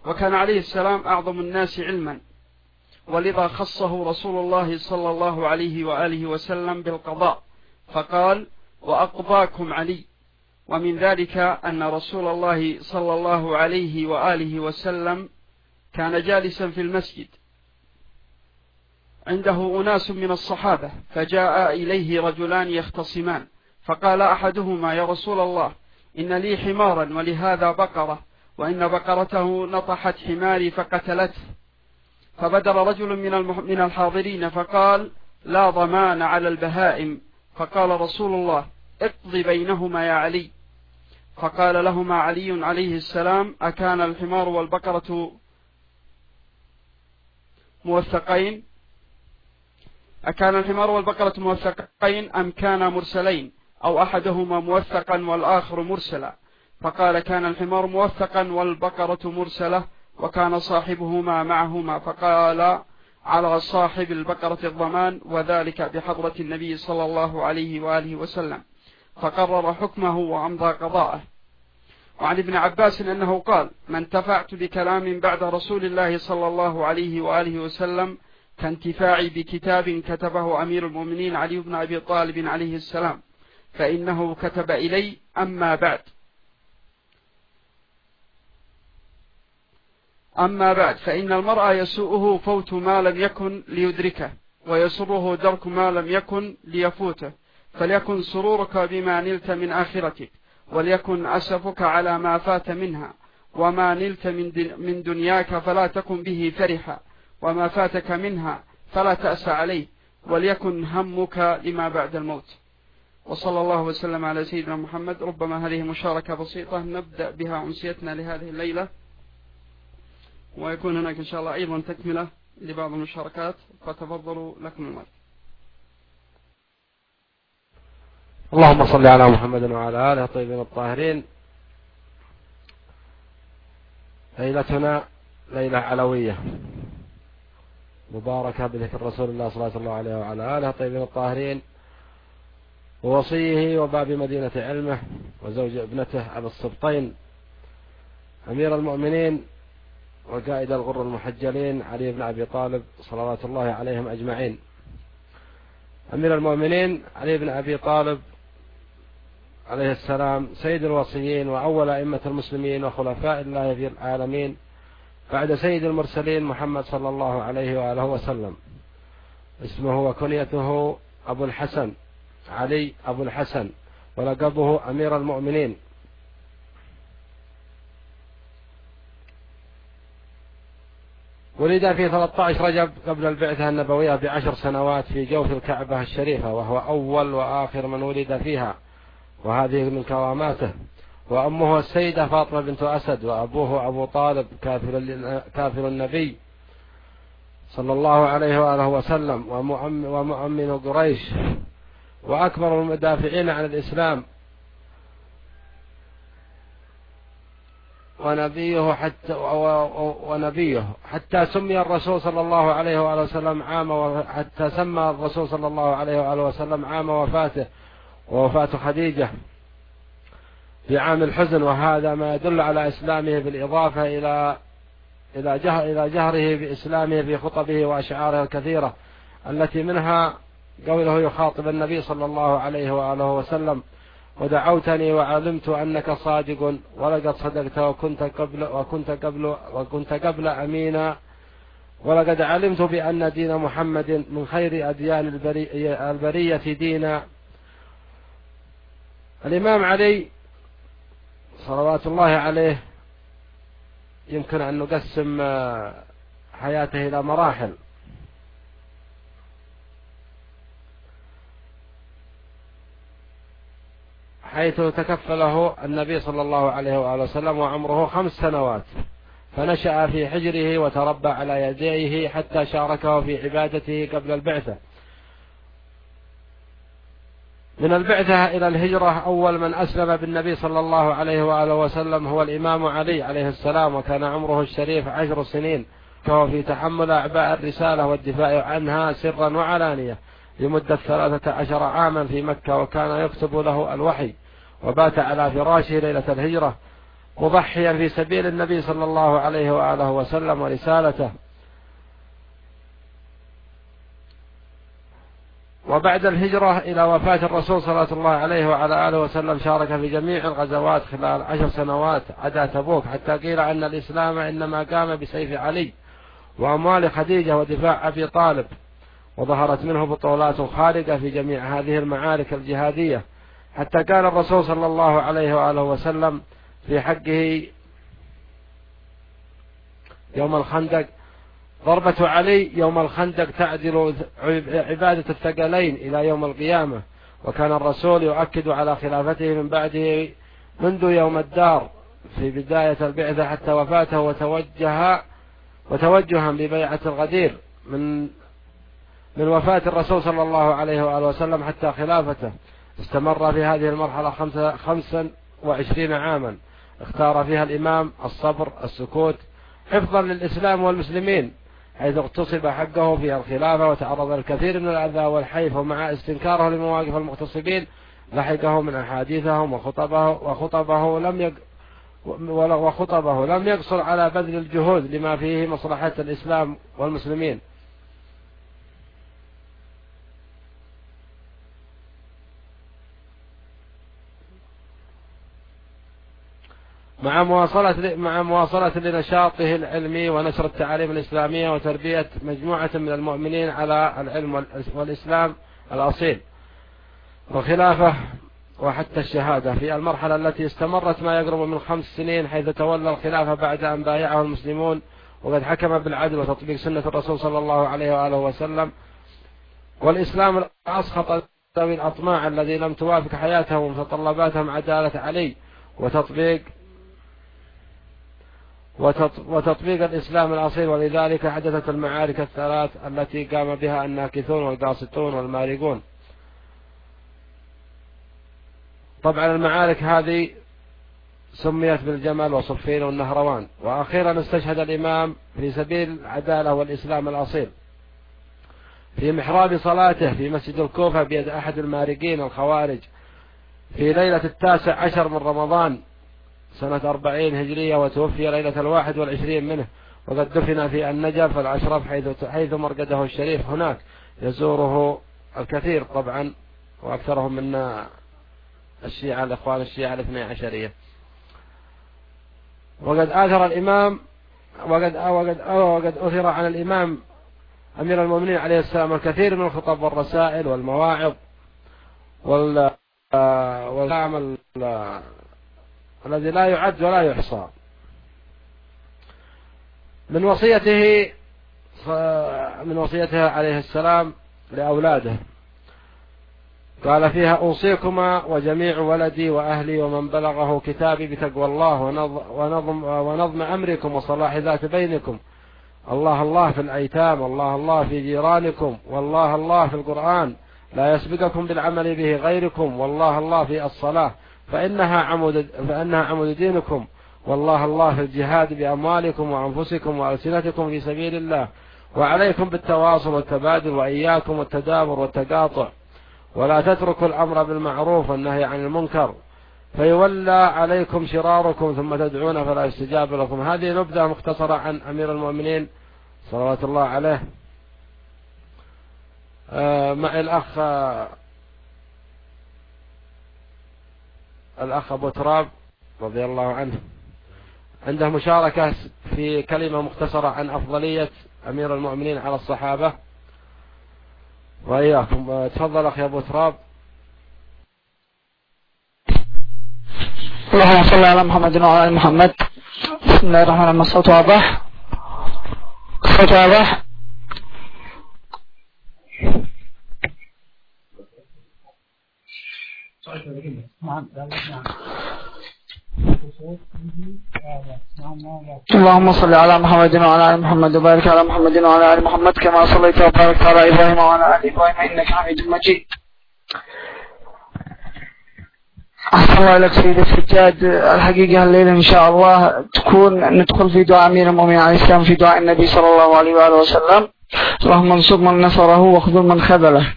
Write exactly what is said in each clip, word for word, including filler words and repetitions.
وكان عليه السلام أعظم الناس علما، ولذا خصه رسول الله صلى الله عليه وآله وسلم بالقضاء فقال: وأقضاكم علي. ومن ذلك أن رسول الله صلى الله عليه وآله وسلم كان جالسا في المسجد عنده أناس من الصحابة، فجاء إليه رجلان يختصمان، فقال أحدهما: يا رسول الله، إن لي حمارا ولهذا بقرة، وإن بقرته نطحت حماري فقتلته. فبدر رجل من الحاضرين فقال: لا ضمان على البهائم. فقال رسول الله: اقض بينهما يا علي. فقال لهما علي عليه السلام: أكان الحمار والبقرة موثقين أكان الحمار والبقرة موثقين أم كان مرسلين، أو أحدهما موثقا والآخر مرسلا؟ فقال: كان الحمار موثقا والبقرة مرسلة، وكان صاحبهما معهما. فقال: على صاحب البقرة الضمان، وذلك بحضرة النبي صلى الله عليه وآله وسلم، فقرر حكمه وأمضى قضاءه. وعن ابن عباس أنه قال: ما انتفعت بكلام بعد رسول الله صلى الله عليه وآله وسلم كانتفاعي بكتاب كتبه أمير المؤمنين علي بن أبي طالب عليه السلام، فإنه كتب إلي: أما بعد أما بعد فإن المرء يسوءه فوت ما لم يكن ليدركه، ويسره درك ما لم يكن ليفوته، فليكن سرورك بما نلت من آخرتك، وليكن أسفك على ما فات منها، وما نلت من دنياك فلا تكن به فرحا، وما فاتك منها فلا تأس عليه، وليكن همك لما بعد الموت. وصلى الله وسلم على سيدنا محمد. ربما هذه مشاركة بسيطة نبدأ بها أمسيتنا لهذه الليلة، ويكون هناك إن شاء الله أيضا تكملة لبعض المشاركات، فتفضلوا لكم المال. اللهم صل على محمد وعلى آله الطيبين الطاهرين. ليلتنا ليلة علوية مباركة بذكر رسول الله صلى الله عليه وعلى آله الطيبين الطاهرين، ووصيه وباب مدينة علمه، وزوج ابنته أبي السبطين أمير المؤمنين وقائد الغر المحجلين علي بن أبي طالب صلوات الله عليهم أجمعين. أمير المؤمنين علي بن أبي طالب عليه السلام سيد الوصيين وأول أئمة المسلمين وخلفاء الله في العالمين بعد سيد المرسلين محمد صلى الله عليه وآله وسلم. اسمه وكنيته أبو الحسن علي أبو الحسن، ولقبه أمير المؤمنين. ولد في ثلاثة عشر رجب قبل البعثة النبوية بعشر سنوات في جوف الكعبة الشريفة، وهو أول وآخر من ولد فيها، وهذه من كراماته. وأمه السيدة فاطمة بنت أسد، وأبوه أبو طالب كافر, كافر النبي صلى الله عليه وآله وسلم ومؤمن قريش، وأكبر المدافعين عن الإسلام ونبيه حتى ونبيه حتى سمي الرسول صلى الله عليه وآله وسلم عام حتى سمى الرسول صلى الله عليه وآله وسلم عام وفاته ووفاة خديجة في عام الحزن، وهذا ما يدل على إسلامه بالإضافة إلى إلى جهر إلى جهره بإسلامه في خطبه وأشعاره الكثيرة، التي منها قوله يخاطب النبي صلى الله عليه وآله وسلم: ودعوتني وعلمت أنك صادق ولقد صدقت وكنت قبل وكنت قبل وكنت قبل أمينا، ولقد علمت بأن دين محمد من خير أديان البرية دينا. الإمام علي صلوات الله عليه يمكن أن نقسم حياته إلى مراحل. حيث تكفله النبي صلى الله عليه وآله وسلم وعمره خمس سنوات، فنشأ في حجره وتربى على يديه حتى شاركه في عبادته قبل البعثة. من البعثة إلى الهجرة أول من أسلم بالنبي صلى الله عليه وآله وسلم هو الإمام علي عليه السلام، وكان عمره الشريف عشر سنين، فهو في تحمل أعباء الرسالة والدفاع عنها سرا وعلانية لمدة ثلاثة عشر عاما في مكة، وكان يكتب له الوحي، وبات على فراشه ليلة الهجرة مضحيا في سبيل النبي صلى الله عليه وآله وسلم ورسالته. وبعد الهجرة إلى وفاة الرسول صلى الله عليه وعلى آله وسلم شارك في جميع الغزوات خلال عشر سنوات عدا تبوك، حتى قيل أن الإسلام إنما قام بسيف علي وأموال خديجة ودفاع أبي طالب، وظهرت منه بطولات خارقة في جميع هذه المعارك الجهادية، حتى كان الرسول صلى الله عليه وآله وسلم في حقه يوم الخندق ضربة علي يوم الخندق تعدل عبادة الثقلين إلى يوم القيامة. وكان الرسول يؤكد على خلافته من بعده منذ يوم الدار في بداية البعثة حتى وفاته، وتوجه وتوجها ببيعة الغدير من من وفاة الرسول صلى الله عليه وآله وسلم حتى خلافته. استمر في هذه المرحلة خمسة خمسا وعشرين عاما، اختار فيها الإمام الصبر السكوت حفظا للإسلام والمسلمين، حيث اغتصب حقه في الخلافة وتعرض الكثير من الأذى والحيف، ومع استنكاره لمواقف المغتصبين لحقه من أحاديثهم وخطبه وخطبه لم يق وخطبه لم يقصر على بذل الجهود لما فيه مصلحة الإسلام والمسلمين. مع مواصلة مع مواصلة لنشاطه العلمي ونشر التعاليم الإسلامية وتربية مجموعة من المؤمنين على العلم والإسلام الأصيل والخلافة وحتى الشهادة، في المرحلة التي استمرت ما يقرب من خمس سنين، حيث تولى الخلافة بعد أن بايعه المسلمون، وقد حكم بالعدل وتطبيق سنة الرسول صلى الله عليه وآله وسلم. والإسلام أسخط ذوي الأطماع الذي لم توافق حياتهم ومتطلباتهم عدالة علي وتطبيق وتطبيق الإسلام الأصيل، ولذلك حدثت المعارك الثلاث التي قام بها الناكثون والقاسطون والمارقون. طبعا المعارك هذه سميت بالجمل وصفين والنهروان. وأخيرا استشهد الإمام في سبيل العدالة والإسلام الأصيل في محراب صلاته في مسجد الكوفة بيد أحد المارقين الخوارج في ليلة التاسع عشر من رمضان سنة أربعين هجرية، وتوفي ليلة الواحد والعشرين منه، وقد دفن في النجف الأشرف حيث, حيث مرقده الشريف. هناك يزوره الكثير طبعا، وأكثرهم من الشيعة الإخوان الشيعة الاثنى عشرية. وقد آثر الإمام وقد وقد وقد أثر عن الإمام أمير المؤمنين عليه السلام الكثير من الخطب والرسائل والمواعظ وال والكلام الذي لا يعد ولا يحصى. من وصيته من وصيته عليه السلام لأولاده قال فيها: أوصيكما وجميع ولدي وأهلي ومن بلغه كتابي بتقوى الله ونظم, ونظم أمركم وصلاح ذات بينكم. الله الله في الأيتام، الله الله في جيرانكم، والله الله في القرآن، لا يسبقكم بالعمل به غيركم، والله الله في الصلاة فإنها عمود, فإنها عمود دينكم، والله الله في الجهاد بأموالكم وأنفسكم وألسنتكم في سبيل الله، وعليكم بالتواصل والتبادل، وإياكم والتدابر والتقاطع، ولا تتركوا الأمر بالمعروف والنهي عن المنكر فيولى عليكم شراركم ثم تدعون فلا يستجاب لكم. هذه نبذة مختصرة عن أمير المؤمنين صلوات الله عليه. آه مع الأخ الأخ أبو تراب رضي الله عنه عنده مشاركة في كلمة مختصرة عن أفضلية أمير المؤمنين على الصحابة. وإياكم تفضل أخي أبو تراب. اللهم صل على محمد وعلى آل محمد. بسم الله الرحمن الرحيم. الصوت واضح؟ الصوت واضح؟ اللهم صل على محمد وعلى آل محمد وبارك على محمد وعلى آل محمد كما صليت وباركت على إبراهيم وعلى آل إبراهيم إنك حميد مجيد. أحسن الله لك سيد السجاد. الحقيقة الليلة إن شاء الله تكون ندخل في دعاء أمير المؤمنين عليه السلام في دعاء النبي صلى الله عليه وآله وسلم: اللهم انصر من نصره واخذل من خذله.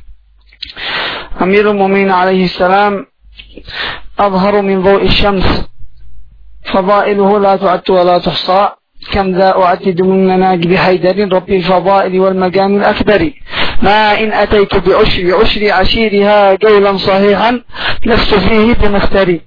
أمير المؤمنين عليه السلام أظهر من ضوء الشمس فضائله لا تعد ولا تحصى، كم ذا أعدد من مناقب حيدر ربي الفضائل والمقام الأكبر، ما إن أتيت بعشر عشر عشيرها قولا صحيحا لست فيه بمختري.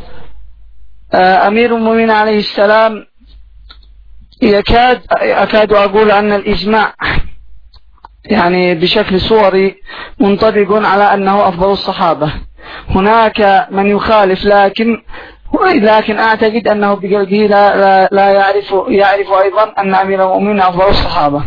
أمير المؤمنين عليه السلام يكاد أكاد أقول أن الإجماع يعني بشكل صوري منطبق على أنه أفضل الصحابة. هناك من يخالف، لكن لكن أعتقد أنه بقلبه لا, لا, لا يعرف يعرف أيضا أن أمير المؤمنين أفضل الصحابة.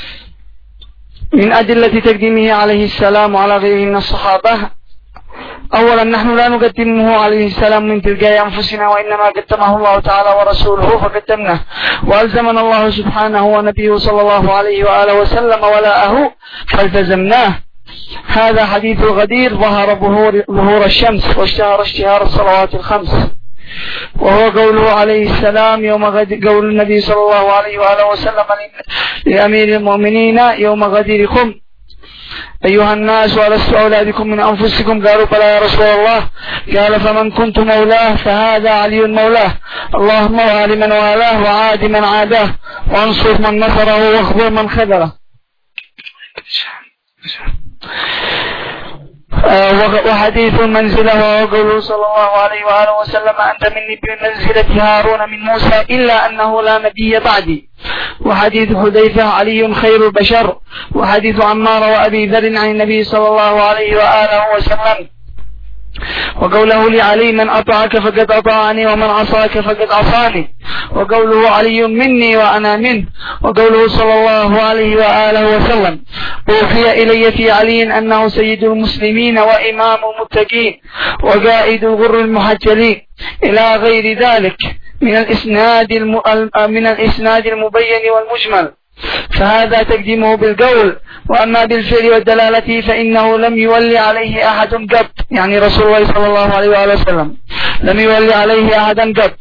من أدلة تقديمه عليه السلام على غيره من الصحابة: أولا نحن لا نقدمه عليه السلام من تلقاء أنفسنا، وإنما قدمه الله تعالى ورسوله فقدمناه، وألزمنا الله سبحانه ونبيه صلى الله عليه وآله وسلم ولاءه فالتزمناه. هذا حديث الغدير: ظهر ظهور الشمس واشتهر اشتهار الصلوات الخمس. وهو قوله عليه السلام يوم غد قول النبي صلى الله عليه وآله وسلم لأمير المؤمنين يوم غديركم: أيها الناس ولست أولى بكم من أنفسكم. قالوا: بلى يا رسول الله. قال: فمن كنت مولاه فهذا علي مولاه، اللهم وال من والاه وعاد من عاداه وانصر من نصره واخذل من خذله. وحديث المنزلة وهو قوله صلى الله عليه وآله وسلم: أنت مني بمنزلة هارون من موسى إلا أنه لا نبي بعدي. وحديث حذيفة: علي خير البشر. وحديث عمار وأبي ذر عن النبي صلى الله عليه وآله وسلم وقوله لعلي: من أطاعك فقد أطاعني ومن عصاك فقد عصاني. وقوله: علي مني وأنا منه. وقوله صلى الله عليه وآله وسلم: أوحي إلي في علي أنه سيد المسلمين وإمام المتقين وقائد الغر المحجلين، إلى غير ذلك من الإسناد الم... من الإسناد المبين والمجمل. فهذا تقديمه بالقول. وأما بالفعل والدلالة فإنه لم يولي عليه أحد قط، يعني رسول الله صلى الله عليه وآله وسلم لم يولي عليه أحدا قط.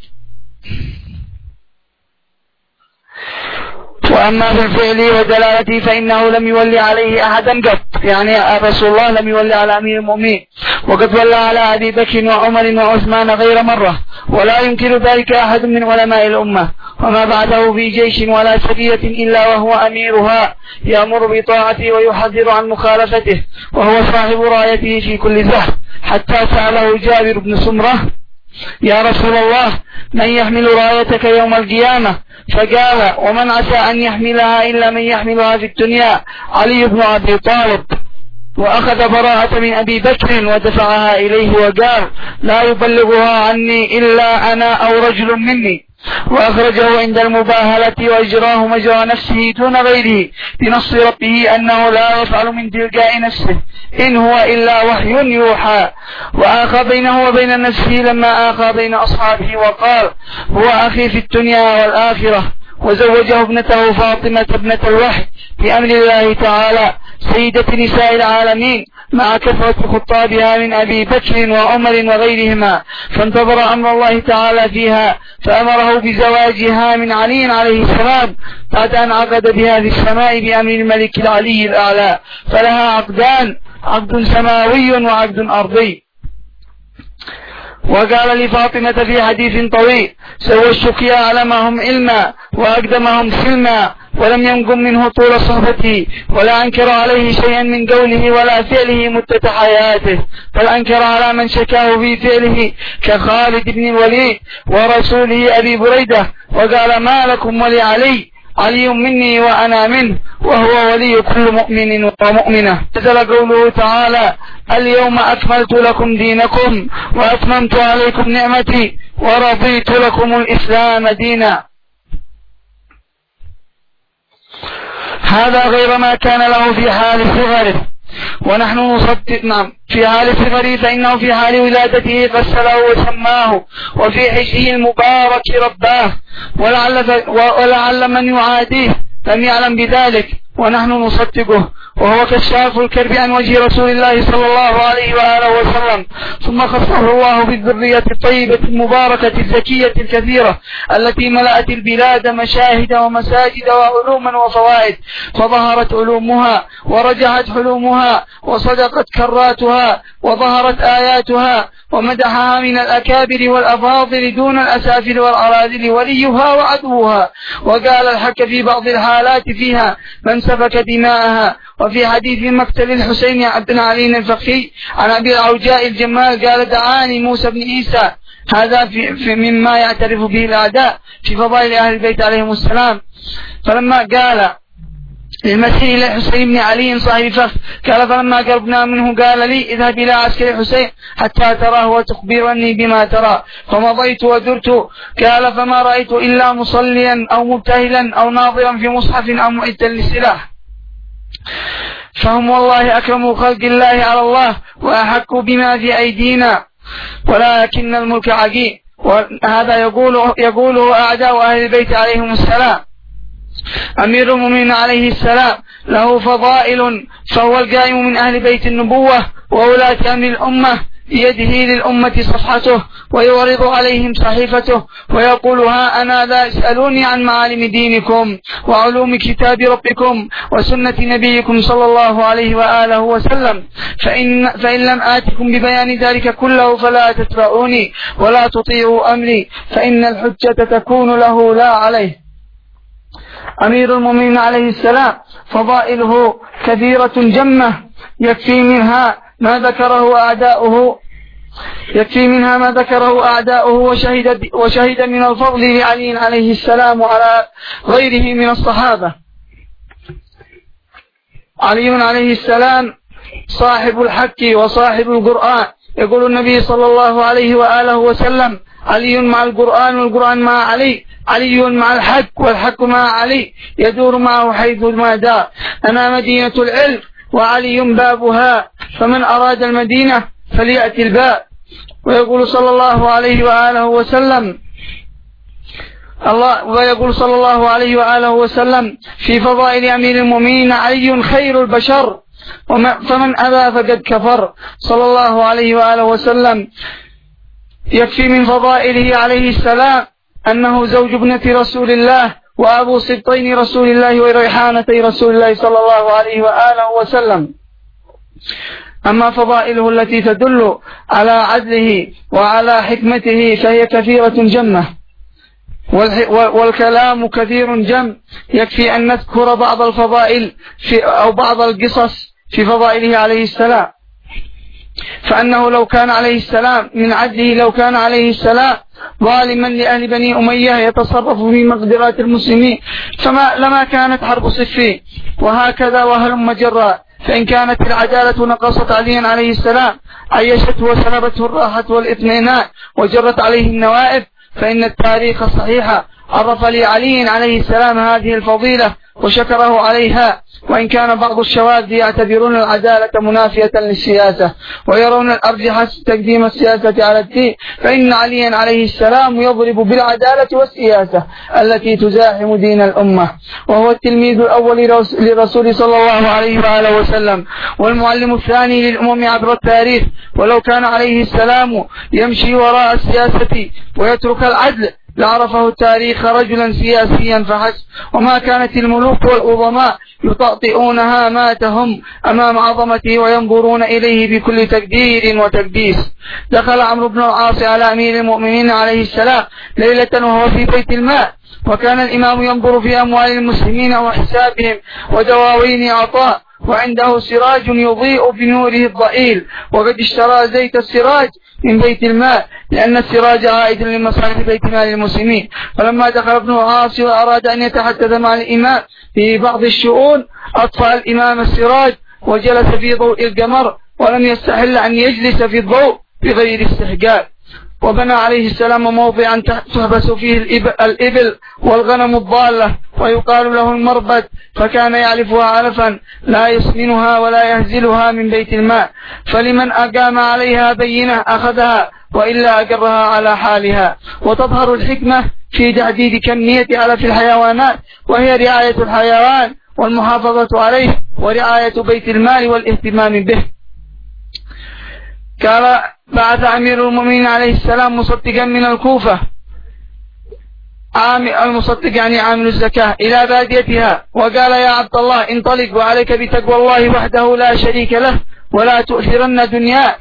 وأما بالفعل والدلالة فإنه لم يولي عليه أحدا قط، يعني رسول الله لم يولي على أمير المؤمنين، وقد ولى على أبي بكر وعمر وعثمان غير مرة، ولا ينكر ذلك أحد من علماء الأمة. وما بعده في جيش ولا سرية إلا وهو أميرها، يأمر بطاعته ويحذر عن مخالفته، وهو صاحب رايته في كل زهر. حتى سأله جابر بن سمرة: يا رسول الله، من يحمل رايتك يوم القيامة؟ فقال: ومن عسى أن يحملها إلا من يحملها في الدنيا؟ علي بن أبي طالب. وأخذ براءة من أبي بكر ودفعها إليه وقال: لا يبلغها عني إلا أنا أو رجل مني. وأخرجه عند المباهلة وإجراه مجرى نفسه دون غيره بنص ربه أنه لا يفعل من تلقاء نفسه، إن هو إلا وحي يوحى. وآخى بينه وبين نفسه لما آخى بين أصحابه وقال: هو أخي في الدنيا والآخرة. وزوجه ابنته فاطمة ابنة الوحي بأمر الله تعالى سيدة نساء العالمين، مع كثرة خطابها من أبي بكر وعمر وغيرهما، فانتظر أمر الله تعالى فيها فأمره بزواجها من علي عليه السلام بعد أن عقد بها في السماء بأمر الملك العلي الأعلى. فلها عقدان: عقد سماوي وعقد أرضي. وقال لفاطمة في حديث طويل: زوجتك أعلمهم علما وأقدمهم سلما، ولم ينقم منه طول صحبته، ولا أنكر عليه شيئا من قوله ولا فعله مدة حياته، بل أنكر على من شكاه في فعله كخالد بن الوليد ورسوله أبي بريدة، وقال: ما لكم ولعلي؟ علي مني وأنا منه، وهو ولي كل مؤمن ومؤمنة. نزل قوله تعالى: اليوم أكملت لكم دينكم وأتممت عليكم نعمتي ورضيت لكم الإسلام دينا. هذا غير ما كان له في حال صغره، ونحن نصدق. نعم، في حال صغره، فإنه في حال ولادته غسله وسماه، وفي حجه المبارك رباه، ولعل, ولعل من يعاديه لم يعلم بذلك، ونحن نصدقه. وهو كشاف الكرب عن وجه رسول الله صلى الله عليه وآله وسلم. ثم خصه الله بالذرية الطيبة المباركة الزكية الكثيرة التي ملأت البلاد مشاهد ومساجد وعلوما وفوائد، فظهرت علومها ورجعت حلومها وصدقت كراتها وظهرت آياتها، ومدحها من الأكابر والأفاضل دون الأسافل والأراذل وليها وعدوها، وقال الحق في بعض الحالات فيها من سفك دماءها. وفي حديث مقتل الحسين بن علي الفقي عن أبي العوجاء الجمال قال دعاني موسى بن عيسى، هذا في, في مما يعترف به الأعداء في فضائل أهل البيت عليهم السلام. فلما قال للمسيح إلى حسين بن علي صاحب الفخ قال فلما قربنا منه قال لي اذهب إلى عسكر حسين حتى تراه وتخبرني بما ترى، فمضيت ودرت قال فما رأيت إلا مصليا أو مبتهلا أو ناظرا في مصحف أو معدا للسلاح. فهم والله أكرموا خلق الله على الله وأحكوا بما في أيدينا، ولكن الملك عجيب. وهذا يقوله, يقوله أعداء أهل البيت عليهم السلام. أمير المؤمنين عليه السلام له فضائل، فهو القائم من أهل بيت النبوة وولاة أمر الأمة، بيده للأمة صفحته ويعرض عليهم صحيفته ويقول ها أنا لا اسألوني عن معالم دينكم وعلوم كتاب ربكم وسنة نبيكم صلى الله عليه وآله وسلم، فإن, فإن لم آتكم ببيان ذلك كله فلا تتبعوني ولا تطيعوا أمري، فإن الحجة تكون له لا عليه. أمير المؤمنين عليه السلام فضائله كثيرة جمة، يكفي منها ما ذكره أعداؤه يكفي منها ما ذكره أعداؤه وشهد, وشهد من الفضل لعلي عليه السلام وعلى غيره من الصحابة. علي عليه السلام صاحب الحق وصاحب القرآن، يقول النبي صلى الله عليه وآله وسلم علي مع القرآن والقرآن مع علي، علي مع الحق والحق مع علي، يدور معه حيث ما دار. أنا مدينة العلم وعلي بابها، فمن أراد المدينة فليأتي الباب. ويقول صلى الله عليه وآله وسلم الله ويقول صلى الله عليه وآله وسلم في فضائل أمير المؤمنين علي خير البشر، فمن أبى فقد كفر صلى الله عليه وآله وسلم. يكفي من فضائله عليه السلام أنه زوج ابنة رسول الله وأبو سبطين رسول الله وريحانتي رسول الله صلى الله عليه وآله وسلم. أما فضائله التي تدل على عدله وعلى حكمته فهي كثيرة جمة، والكلام كثير جم، يكفي أن نذكر بعض الفضائل في أو بعض القصص في فضائله عليه السلام. فأنه لو كان عليه السلام من عدله لو كان عليه السلام ظالما لأهل بني أمية يتصرف في مقدرات المسلمين فما لما كانت حرب صفين، وهكذا وهلم جرا. فإن كانت العدالة نقصت عليا عليه السلام عيشته وسلبته الراحة والاطمئنان وجرت عليه النوائب، فإن التاريخ الصحيح عرف لعلي عليه السلام هذه الفضيلة وشكره عليها. وإن كان بعض الشواذ يعتبرون العدالة منافية للسياسة ويرون الأرجح تقديم السياسة على الدين، فإن عليا عليه السلام يضرب بالعدالة والسياسة التي تزاحم دين الأمة، وهو التلميذ الأول للرسول صلى الله عليه وآله وسلم والمعلم الثاني للأمم عبر التاريخ. ولو كان عليه السلام يمشي وراء السياسة ويترك العدل لعرفه التاريخ رجلا سياسيا فحسب، وما كانت الملوك والعظماء يطأطئون هاماتهم أمام عظمته وينظرون إليه بكل تقدير وتقديس. دخل عمرو بن العاص على أمير المؤمنين عليه السلام ليلة وهو في بيت المال، وكان الإمام ينظر في أموال المسلمين وحسابهم ودواوين عطاء، وعنده سراج يضيء بنوره الضئيل، وقد اشترى زيت السراج من بيت المال لأن السراج عائد لمصالح بيت مال المسلمين. فلما دخل ابن العاص وأراد أن يتحدث مع الإمام في بعض الشؤون أطفأ الإمام السراج وجلس في ضوء القمر، ولم يستحل أن يجلس في الضوء بغير استحقاق. وبنى عليه السلام موضعا تحبس فيه الإبل والغنم الضالة ويقال له المربد، فكان يعلفها علفا لا يسمنها ولا يهزلها من بيت الماء، فلمن أقام عليها بينة أخذها وإلا أقرها على حالها. وتظهر الحكمة في تعديد كمية علف الحيوانات، وهي رعاية الحيوان والمحافظة عليه ورعاية بيت المال والاهتمام به. قال بعث أمير المؤمنين عليه السلام مصدقا من الكوفة، المصدق يعني عامل الزكاة، إلى باديتها، وقال يا عبد الله انطلق وعليك بتقوى الله وحده لا شريك له، ولا تؤثرن دنياك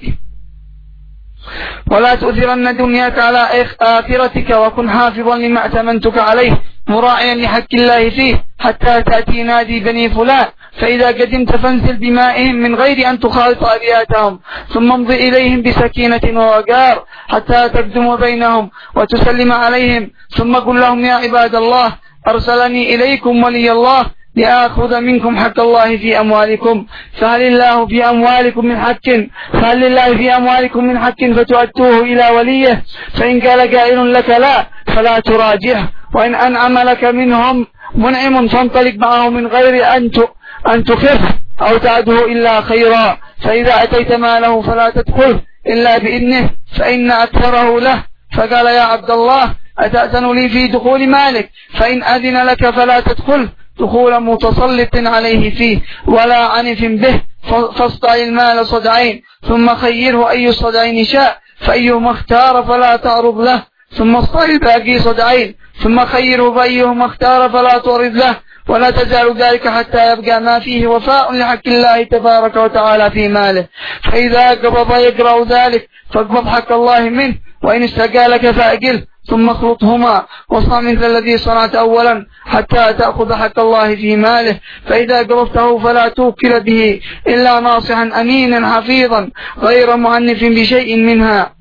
ولا تؤثرن دنياك على آخرتك، وكن حافظا لما أتمنتك عليه، مراعيا لحق الله فيه، حتى تأتي نادي بني فلان، فإذا قدمت فانزل بمائهم من غير أن تخالط أبياتهم، ثم امضي إليهم بسكينة ووقار حتى تقدم بينهم وتسلم عليهم، ثم قل لهم يا عباد الله أرسلني إليكم ولي الله لآخذ منكم حق الله في أموالكم، فهل الله في أموالكم من حق فهل لله في أموالكم من حق فتؤدوه إلى وليه، فإن قال قائل لك لا فلا تراجعه، وإن أنعم لك منهم منعم فانطلق معه من غير أن أن تخف أو تعده إلا خيرا، فإذا أتيت ماله فلا تدخل إلا بإذنه فإن أكثره له، فقال يا عبد الله أتأذن لي في دخول مالك؟ فإن أذن لك فلا تدخل دخول متسلط عليه فيه ولا عنف به، فاصدع المال صدعين ثم خيره أي الصدعين شاء، فأيهما اختار فلا تعرض له، ثم اصطع الباقي صدعين ثم خيره فأيهما اختار فلا تعرض له، ولا تزال ذلك حتى يبقى ما فيه وفاء لحق الله تبارك وتعالى في ماله، فإذا قبض يقرأ ذلك فاقبض حق الله منه، وإن استقالك فأقل، ثم اخلطهما واصنع مثل الذي صنعت أولا حتى تأخذ حق الله في ماله، فإذا قبضته فلا توكل به إلا ناصحا أمينا حفيظا غير معنف بشيء منها.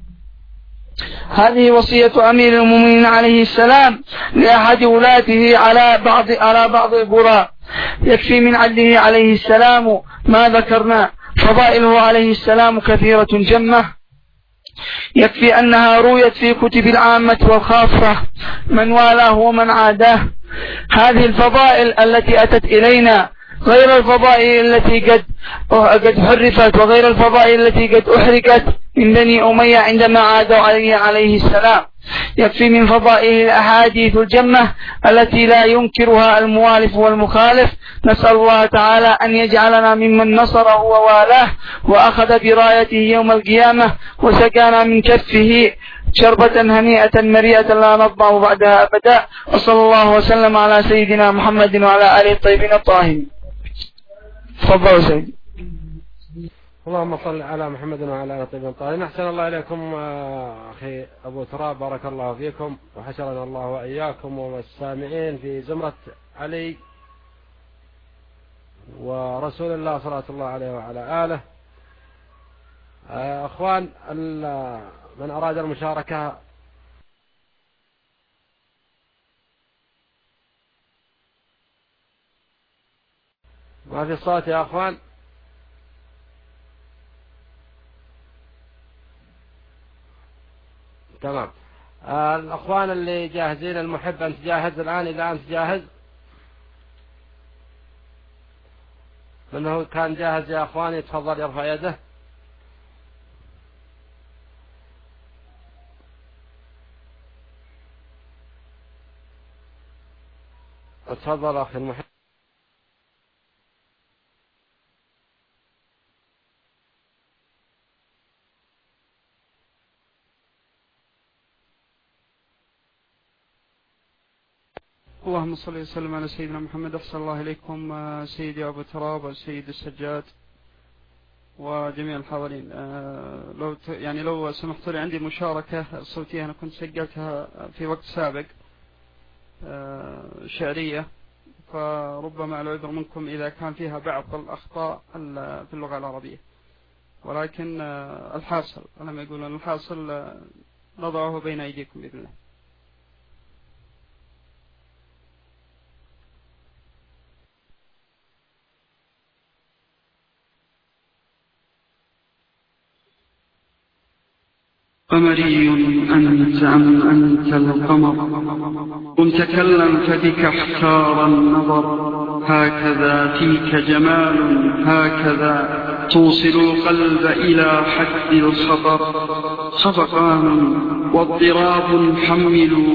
هذه وصية أمير المؤمنين عليه السلام لأحد ولاته على بعض على بعض القرى. يكفي من عدله عليه السلام ما ذكرنا، فضائله عليه السلام كثيرة جمة، يكفي أنها رويت في كتب العامة والخاصة من والاه ومن عاداه. هذه الفضائل التي أتت إلينا غير الفضائل التي قد قد حرفت، وغير الفضائل التي قد أحرقت من بني أمية عندما عادوا عليه عليه السلام. يكفي من فضائل الأحاديث الجمة التي لا ينكرها الموالف والمخالف. نسأل الله تعالى أن يجعلنا ممن نصره ووالاه وأخذ برايته يوم القيامة، وسقانا من كفه شربة هنيئة مريئة لا نضمع بعدها أبدا. وصلى الله وسلم على سيدنا محمد وعلى آله الطيبين الطاهرين. تفضلوا سيدي. اللهم صل على محمد وعلى آله الطيبين الطاهرين. أحسن الله إليكم أخي أبو تراب، بارك الله فيكم، وحشرنا الله وإياكم والسامعين في زمرة علي ورسول الله صلى الله عليه وعلى آله. أخوان، من أراد المشاركة ما في صوت يا أخوان؟ تمام. الأخوان اللي جاهزين، المحب أنت جاهز الآن؟ إذا أنت جاهز، من هو كان جاهز يا أخوان يتفضل يرفع يده. تفضل أخي المحب. اللهم صل وسلم على سيدنا محمد. أحسن الله إليكم سيدي أبو تراب والسيد السجاد وجميع الحاضرين. لو يعني لو سمحت لي، عندي مشاركة صوتية أنا كنت سجلتها في وقت سابق، شعرية، فربما العذر منكم إذا كان فيها بعض الأخطاء في اللغة العربية، ولكن الحاصل لما يقولون الحاصل نضعه بين أيديكم بإذن الله. قمري أنت أم أنت القمر، قم تكلم فبك احتار النظر، هكذا فيك جمال، هكذا توصل القلب إلى حد الخطر، خفقان واضطراب حملوا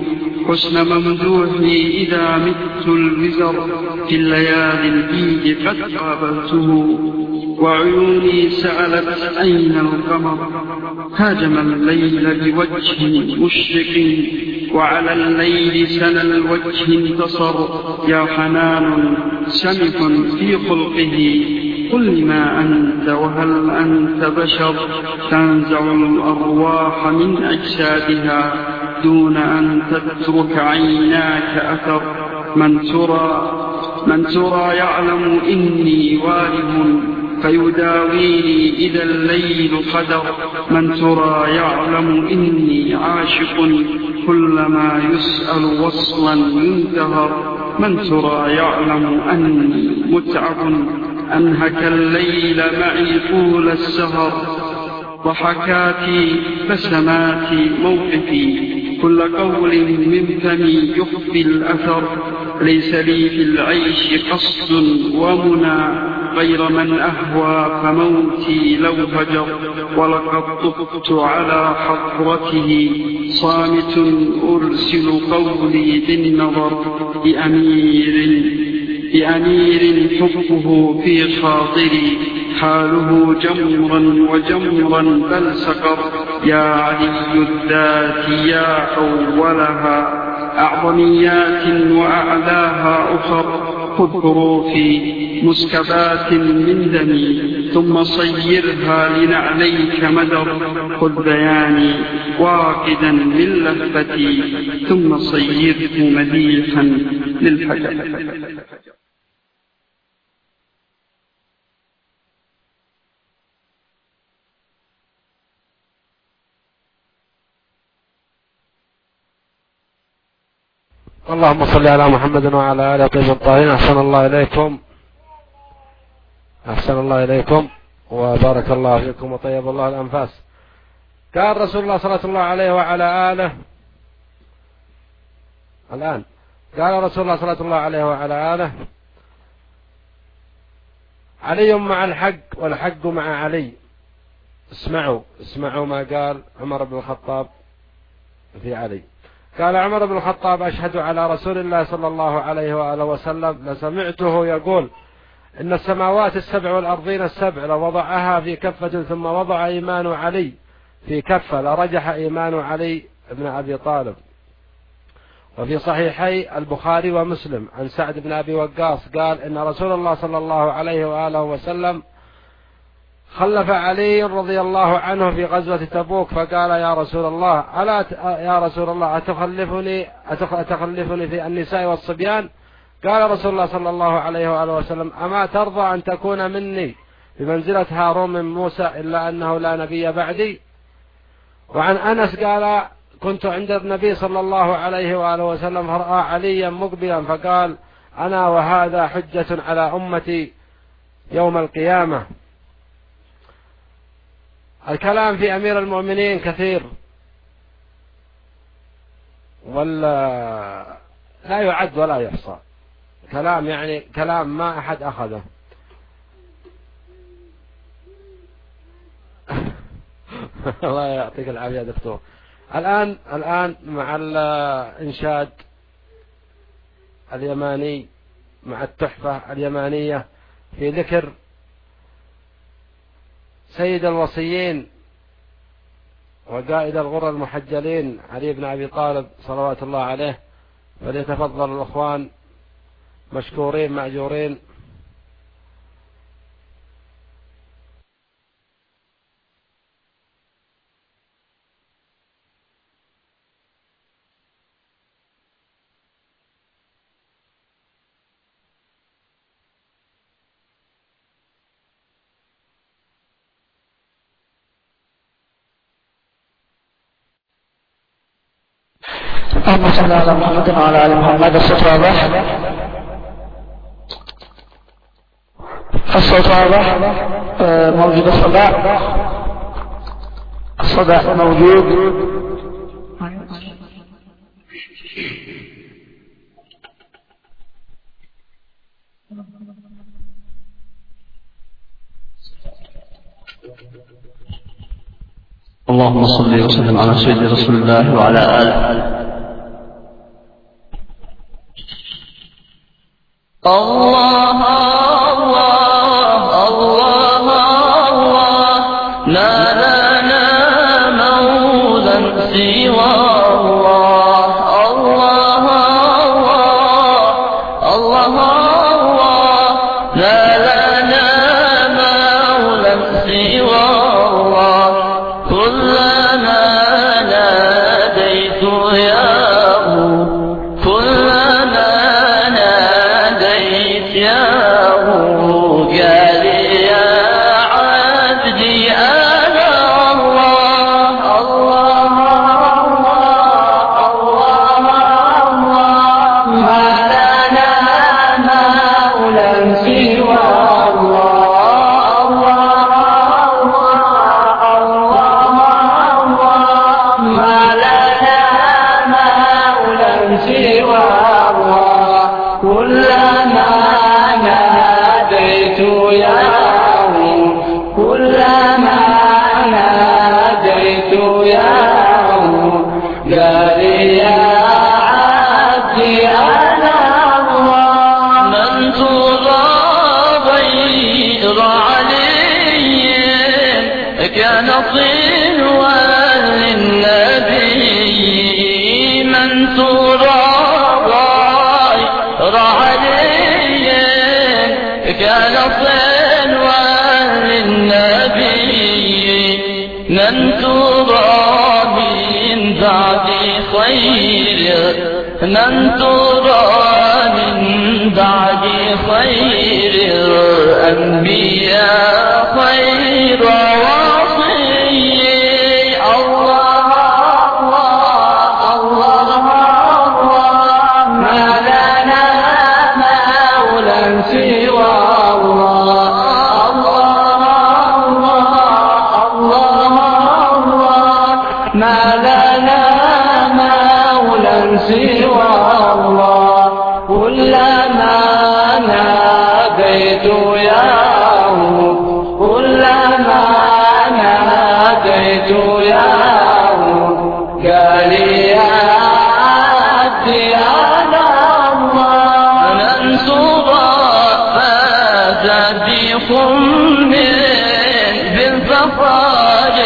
حسن ممدوحي إذا مت الوزر في الليالي البيد قد قابلته وعيوني سألت أين القمر هاجم الليل بوجه مشرق وعلى الليل سنى الوجه انتصر يا حنان سمح في خلقه قل ما أنت وهل أنت بشر تنزع الأرواح من أجسادها دون أن تترك عيناك أثر من ترى من ترى يعلم إني واله فيداويني إذا الليل قدر من ترى يعلم إني عاشق كلما يسأل وصلا ينتهر من ترى يعلم أني متعب أنهك الليل معي طول السهر ضحكاتي بسماتي موقفي كل قول من فمي يخفي الأثر ليس لي في العيش قصد ومنى غير من أهوى فموتي لو هجر ولقد طفت على حضرته صامت أرسل قولي بالنظر بأمير بأمير حبه في خاطري حاله جمرا وجمرا بل سقر يا علي الذات يا أولها أعظميات وأعلاها أخر خذ حروفي مسكبات من دمي ثم صيرها لنعليك مدر خذ بياني واقدا من لهفتي ثم صيره مديحا للحجر. اللهم صل على محمد وعلى آله طيبين الطاهرين. أحسن الله إليكم أحسن الله إليكم وبارك الله فيكم وطيب الله الأنفاس. قال رسول الله صلى الله عليه وعلى آله الآن قال رسول الله صلى الله عليه وعلى آله علي مع الحق والحق مع علي. اسمعوا اسمعوا ما قال عمر بن الخطاب في علي. قال عمر بن الخطاب أشهد على رسول الله صلى الله عليه وآله وسلم لسمعته يقول إن السماوات السبع والأرضين السبع لوضعها في كفة ثم وضع إيمان علي في كفة لرجح إيمان علي بن أبي طالب. وفي صحيحي البخاري ومسلم عن سعد بن أبي وقاص قال إن رسول الله صلى الله عليه وآله وسلم خلف علي رضي الله عنه في غزوة تبوك فقال يا رسول الله ألا يا رسول الله أتخلفني أتخلفني في النساء والصبيان؟ قال رسول الله صلى الله عليه وآله وسلم أما ترضى أن تكون مني بمنزلة هارون من موسى إلا أنه لا نبي بعدي؟ وعن أنس قال كنت عند النبي صلى الله عليه وآله وسلم فرأى عليا مقبلا فقال أنا وهذا حجة على أمتي يوم القيامة. الكلام في أمير المؤمنين كثير ولا لا يعد ولا يحصى. كلام يعني كلام ما أحد أخذه. الله يعطيك العافية دكتور. الآن الآن مع الإنشاد اليماني مع التحفة اليمانية في ذكر سيد الوصيين وقائد الغر المحجلين علي بن أبي طالب صلوات الله عليه. فليتفضل الأخوان مشكورين مأجورين. اللهم صل على محمد وعلى آل محمد. الصوت واضح الصوت واضح موجود الصدى الصدى موجود. اللهم صل وسلم على سيدنا رسول الله وعلى آله. الله الله الله الله لا لنا مولى سوى الله الله الله الله لا لنا مولى سوى الله كلما ناديت ياه كلما ناديت ياه قال يا عبدي أنا الله الله الله الله ما لنا مولى سوى الله ما لنا مولى سوى الله كلما ناديت ياه كلما ناديت ياه قال يا عبدي أنا الله من ترى غير علي كان صنوا للنبي من ترى غير علي كان صنوا للنبي من ترى من بعد خير من ترى من بعد خير الأنبياء خير وصي الله الله الله الله ما لنا مولى سوى الله الله الله الله ما لنا مولى سوى الله كلما ناديت ياه كلما ناديت ياه قال يا عبدي أنا الله من صبا فاز بخم بالظفر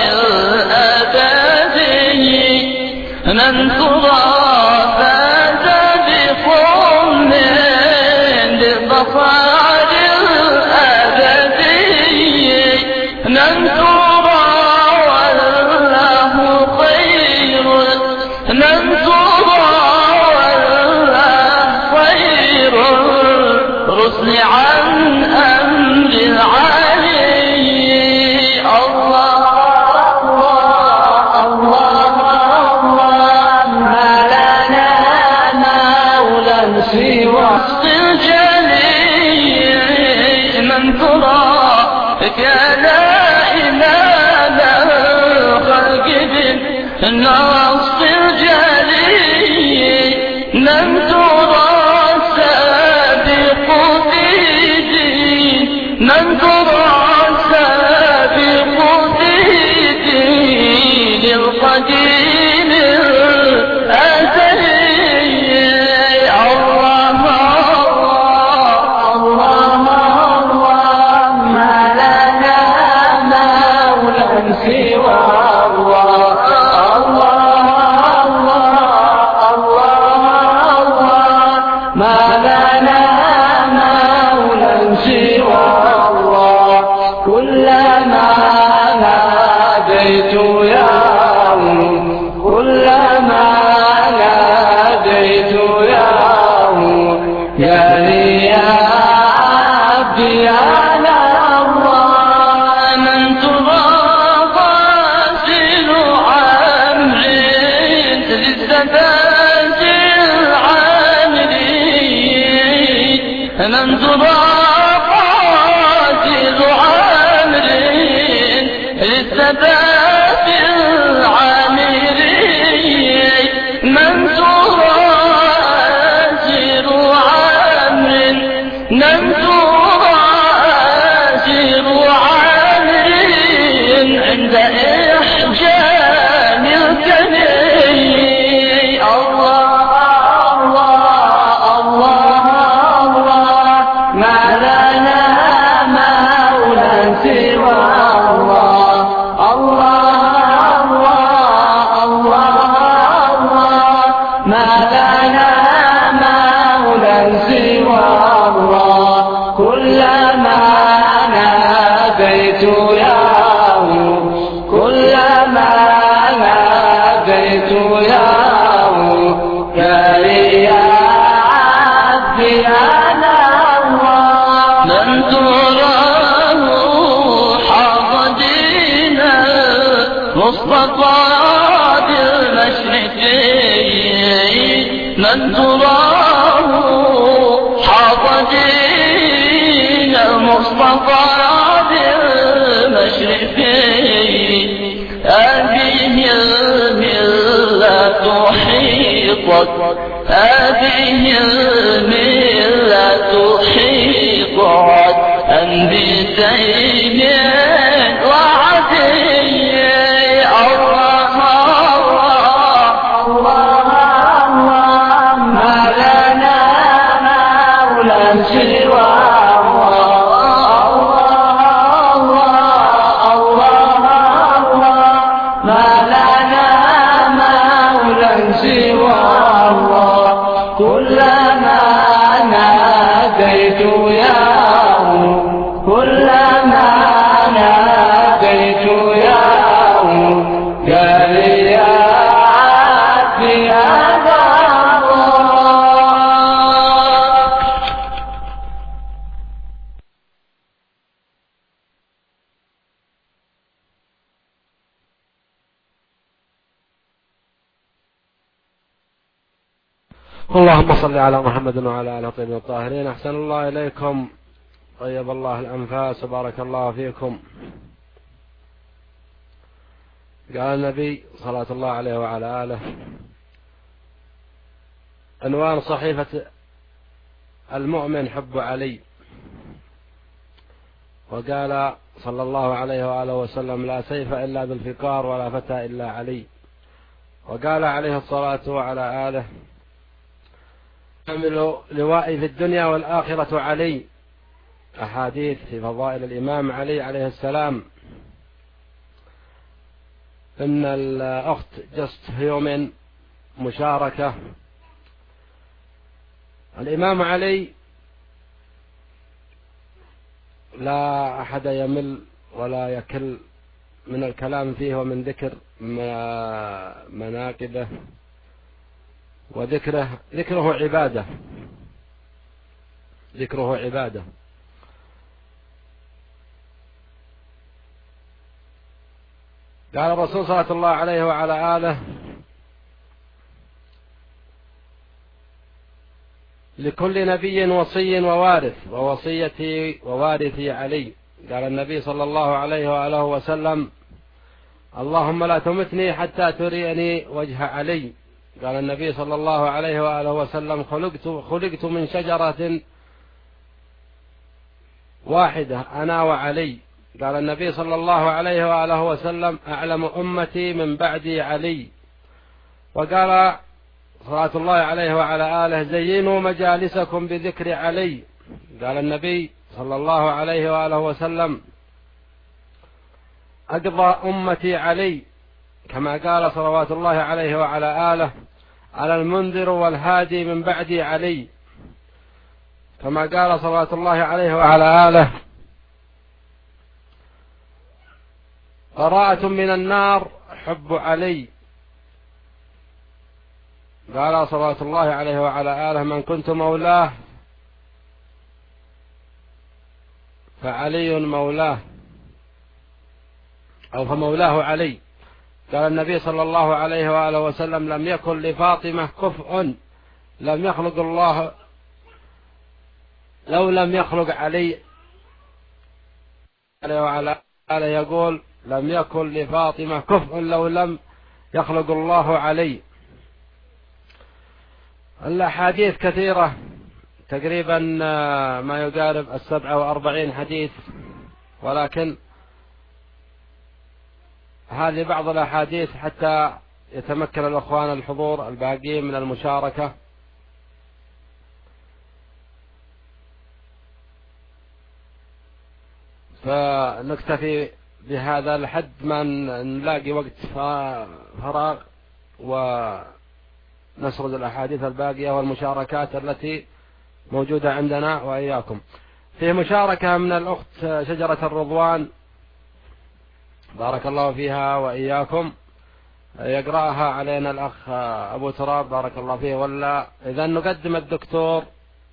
الأبدي من صبا فاز بخم بالظفر الأبدي من صبا والله خير من صبا والله خير الرسل عن أمر العلي الله الله الله ما لنا مولى سوى الجليل من ترى كان إمام الخلق بالنص الجليل من ترى السابق في دين من ترى السابق في دين القديم الأزلي الله الله الله ما لنا مولى سوى الله الله الله ما لنا مولى سوى الله كلما ناديت ياه كلما ناديت ياه يا يا عبدي أنا الله من ترى غاسل عمر للثبات العامرين من ترى غاسل عمر للثبات العامرين من ترى أسير عمر من ترى أسير عمر عند إحجام الكني الله الله الله الله ناديت ياه كلما ناديت ياه كي يا عبدي أنا الله من تراه حاض دينا مصطفى بالمشرقين من تراه حاض دينا مصطفى بالمشرقين هذه الملة حيطت هذه الملة حيطت أنبتين وعدي الله الله الله ما لنا مولى سوى كلما ناديت ياه كلما ناديت ياه قال يا عبدي هذا اللهم صل على محمد وعلى آله الطيبين الطاهرين. أحسن الله إليكم، طيب الله الأنفاس وبارك الله فيكم. قال النبي صلى الله عليه وعلى آله: عنوان صحيفة المؤمن حب علي. وقال صلى الله عليه وآله وسلم: لا سيف إلا بالفقار ولا فتى إلا علي. وقال عليه الصلاة وعلى آله: حمل لوائي في الدنيا والآخرة علي. أحاديث في فضائل الإمام علي عليه السلام. إن الأخت جست هيومن مشاركة. الإمام علي لا أحد يمل ولا يكل من الكلام فيه ومن ذكر مناقبه وذكره. ذكره عبادة، ذكره عبادة. قال الرسول صلى الله عليه وعلى آله: لكل نبي وصي ووارث، ووصيتي ووارثي علي. قال النبي صلى الله عليه وآله وسلم: اللهم لا تمتني حتى تريني وجه علي. قال النبي صلى الله عليه وآله وسلم: خلقت, خلقت من شجرة واحدة أنا وعلي. قال النبي صلى الله عليه وآله وسلم: أعلم أمتي من بعدي علي. وقال صلاة الله عليه وعلى آله: زينوا مجالسكم بذكر علي. قال النبي صلى الله عليه وآله وسلم: أقضى أمتي علي. كما قال صلوات الله عليه وعلى آله: على المنذر والهادي من بعدي علي. كما قال صلوات الله عليه وعلى آله: براءة من النار حب علي. قال صلوات الله عليه وعلى آله: من كنت مولاه فعلي مولاه، أو فمولاه علي. قال النبي صلى الله عليه وآله وسلم: لم يكن لفاطمة كفء لم يخلق الله لو لم يخلق علي. وعلى آله يقول: لم يكن لفاطمة كفء لو لم يخلق الله علي. الأحاديث كثيرة، تقريبا ما يقارب السبعة وأربعين حديث، ولكن هذه بعض الأحاديث حتى يتمكن الأخوان الحضور الباقين من المشاركة. فنكتفي بهذا لحد ما نلاقي وقت فراغ ونسرد الأحاديث الباقية والمشاركات التي موجودة عندنا وإياكم. في مشاركة من الأخت شجرة الرضوان بارك الله فيها وإياكم. يقرأها علينا الأخ أبو تراب بارك الله فيه، ولا إذا نقدم الدكتور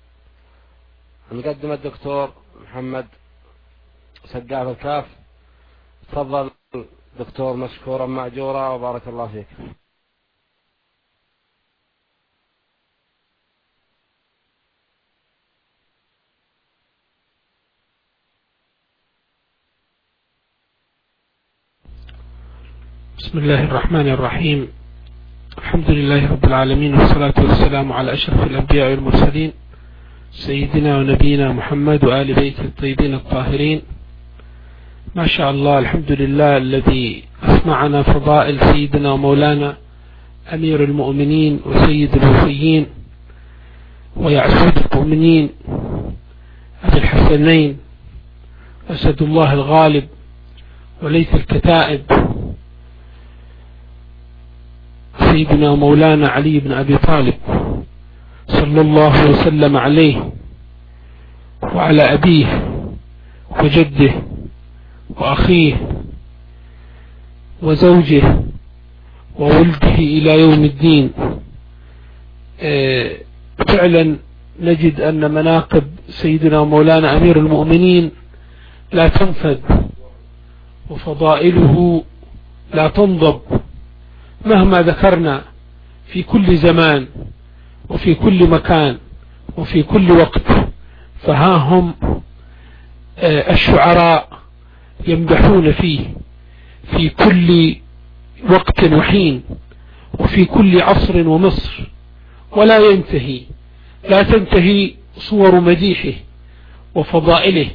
نقدم الدكتور محمد سقاف الكاف. تفضل دكتور مشكورا مأجورا وبارك الله فيك. بسم الله الرحمن الرحيم. الحمد لله رب العالمين، والصلاة والسلام على أشرف الأنبياء والمرسلين سيدنا ونبينا محمد وآل بيته الطيبين الطاهرين. ما شاء الله، الحمد لله الذي أسمعنا فضائل سيدنا ومولانا أمير المؤمنين وسيد الوفيين ويعسود المؤمنين أبي الحسنين أسد الله الغالب وليث الكتائب سيدنا ومولانا علي بن أبي طالب صلى الله وسلم عليه وعلى أبيه وجده وأخيه وزوجه وولده إلى يوم الدين. فعلا نجد أن مناقب سيدنا ومولانا أمير المؤمنين لا تنفد، وفضائله لا تنضب مهما ذكرنا في كل زمان وفي كل مكان وفي كل وقت. فها هم الشعراء يمدحون فيه في كل وقت وحين وفي كل عصر ومصر، ولا ينتهي لا تنتهي صور مديحه وفضائله.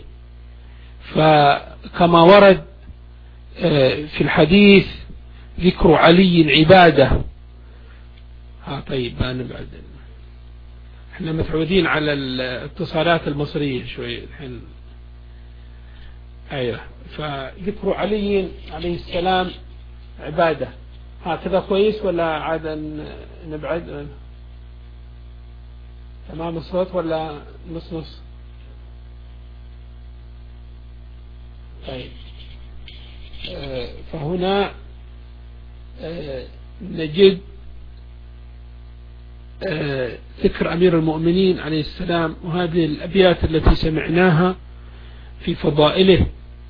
فكما ورد في الحديث ذكر علي عبادة. ها طيب أنا بعد احنا متعودين على الاتصالات المصرية شوي الحين. ايوه، فذكر علي عليه السلام عبادة. هكذا كويس ولا عاد نبعد؟ تمام الصوت ولا نص نص؟ طيب، فهنا نجد ذكر أمير المؤمنين عليه السلام، وهذه الأبيات التي سمعناها في فضائله.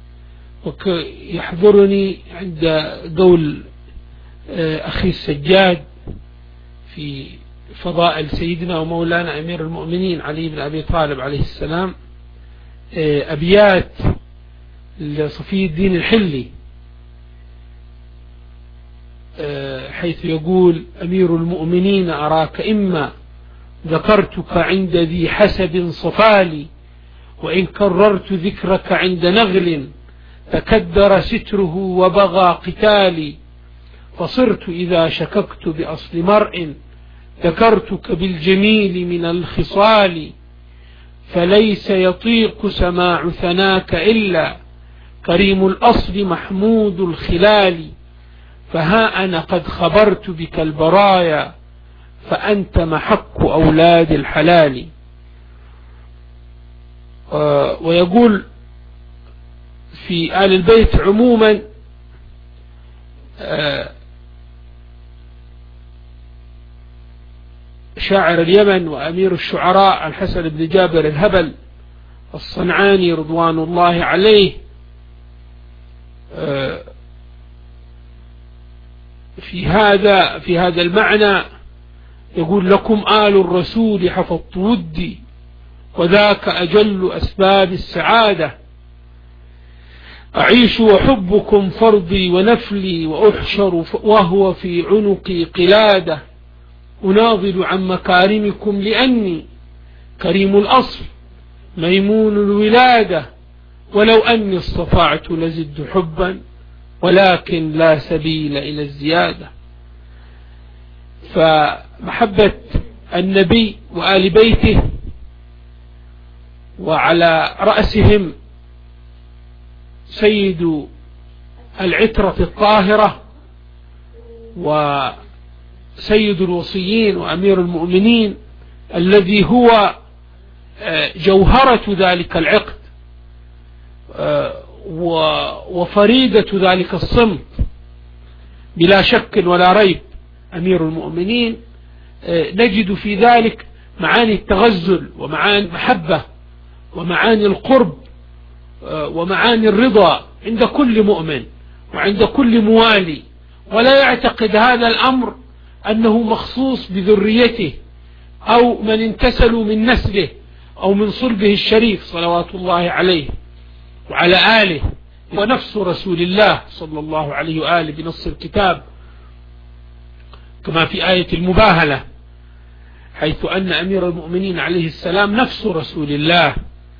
ويحضرني عند قول أخي السجاد في فضائل سيدنا ومولانا أمير المؤمنين علي بن أبي طالب عليه السلام أبيات لصفي الدين الحلي، حيث يقول: أمير المؤمنين أراك إما ذكرتك عند ذي حسب صفالي، وإن كررت ذكرك عند نغل تكدر ستره وبغى قتالي، فصرت إذا شككت بأصل مرء ذكرتك بالجميل من الخصال، فليس يطيق سماع ثناك إلا كريم الأصل محمود الخلال، فها أنا قد خبرت بك البرايا فأنت محك أولاد الحلال. ويقول في آل البيت عموما: شاعر اليمن وأمير الشعراء الحسن بن جابر الهبل الصنعاني رضوان الله عليه في هذا في هذا المعنى يقول: لكم آل الرسول حفظت ودي وذاك أجل أسباب السعادة، أعيش وحبكم فرضي ونفلي وأحشر وهو في عنقي قلادة، أناضل عن مكارمكم لأني كريم الأصل ميمون الولادة، ولو أني استطعت لزدت حبا ولكن لا سبيل إلى الزيادة. فمحبة النبي وآل بيته وعلى رأسهم سيد العترة الطاهرة وسيد الوصيين وأمير المؤمنين الذي هو جوهرة ذلك العقد، وفريدة ذلك الصمت بلا شك ولا ريب أمير المؤمنين، نجد في ذلك معاني التغزل ومعاني المحبة ومعاني القرب ومعاني الرضا عند كل مؤمن وعند كل موالي، ولا يعتقد هذا الأمر أنه مخصوص بذريته أو من انتسلوا من نسله أو من صلبه الشريف صلوات الله عليه وعلى آله. ونفس رسول الله صلى الله عليه وآله بنص الكتاب كما في آية المباهلة، حيث أن أمير المؤمنين عليه السلام نفس رسول الله.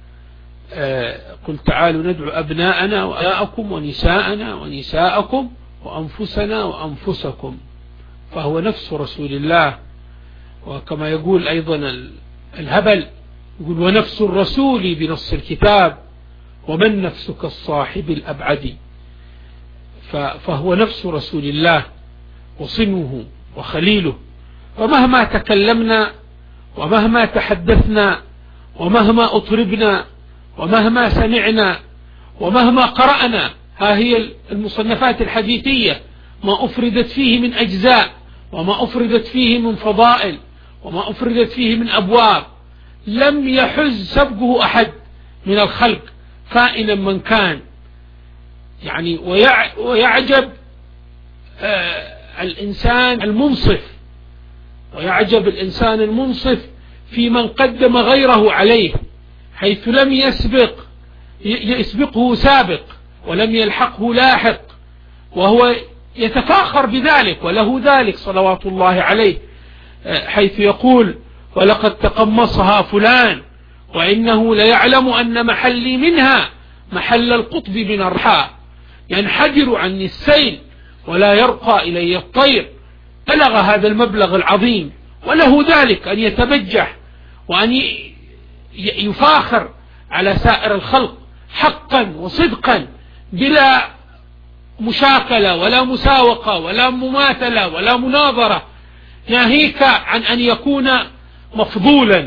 قل تعالوا ندعو أبناءنا وأبناءكم ونساءنا ونساءكم وأنفسنا وأنفسكم، فهو نفس رسول الله. وكما يقول أيضا الهبل يقول ونفس الرسول بنص الكتاب ومن نفسك الصاحب الأبعد، فهو نفس رسول الله وصنوه وخليله. فمهما تكلمنا ومهما تحدثنا ومهما أطربنا ومهما سمعنا ومهما قرأنا، ها هي المصنفات الحديثية ما أفردت فيه من أجزاء وما أفردت فيه من فضائل وما أفردت فيه من أبواب، لم يحز سبقه أحد من الخلق كائنا من كان. يعني ويعجب آه الإنسان المنصف، ويعجب الإنسان المنصف في من قدم غيره عليه، حيث لم يسبق يسبقه سابق ولم يلحقه لاحق، وهو يتفاخر بذلك وله ذلك صلوات الله عليه، حيث يقول ولقد تقمصها فلان وإنه ليعلم أن محلي منها محل القطب من الرحاء، ينحدر عني السيل ولا يرقى إلي الطير. بلغ هذا المبلغ العظيم، وله ذلك أن يتبجح وأن يفاخر على سائر الخلق حقا وصدقا بلا مشاكلة ولا مساوقة ولا مماثلة ولا مناظرة، ناهيك عن أن يكون مفضولا.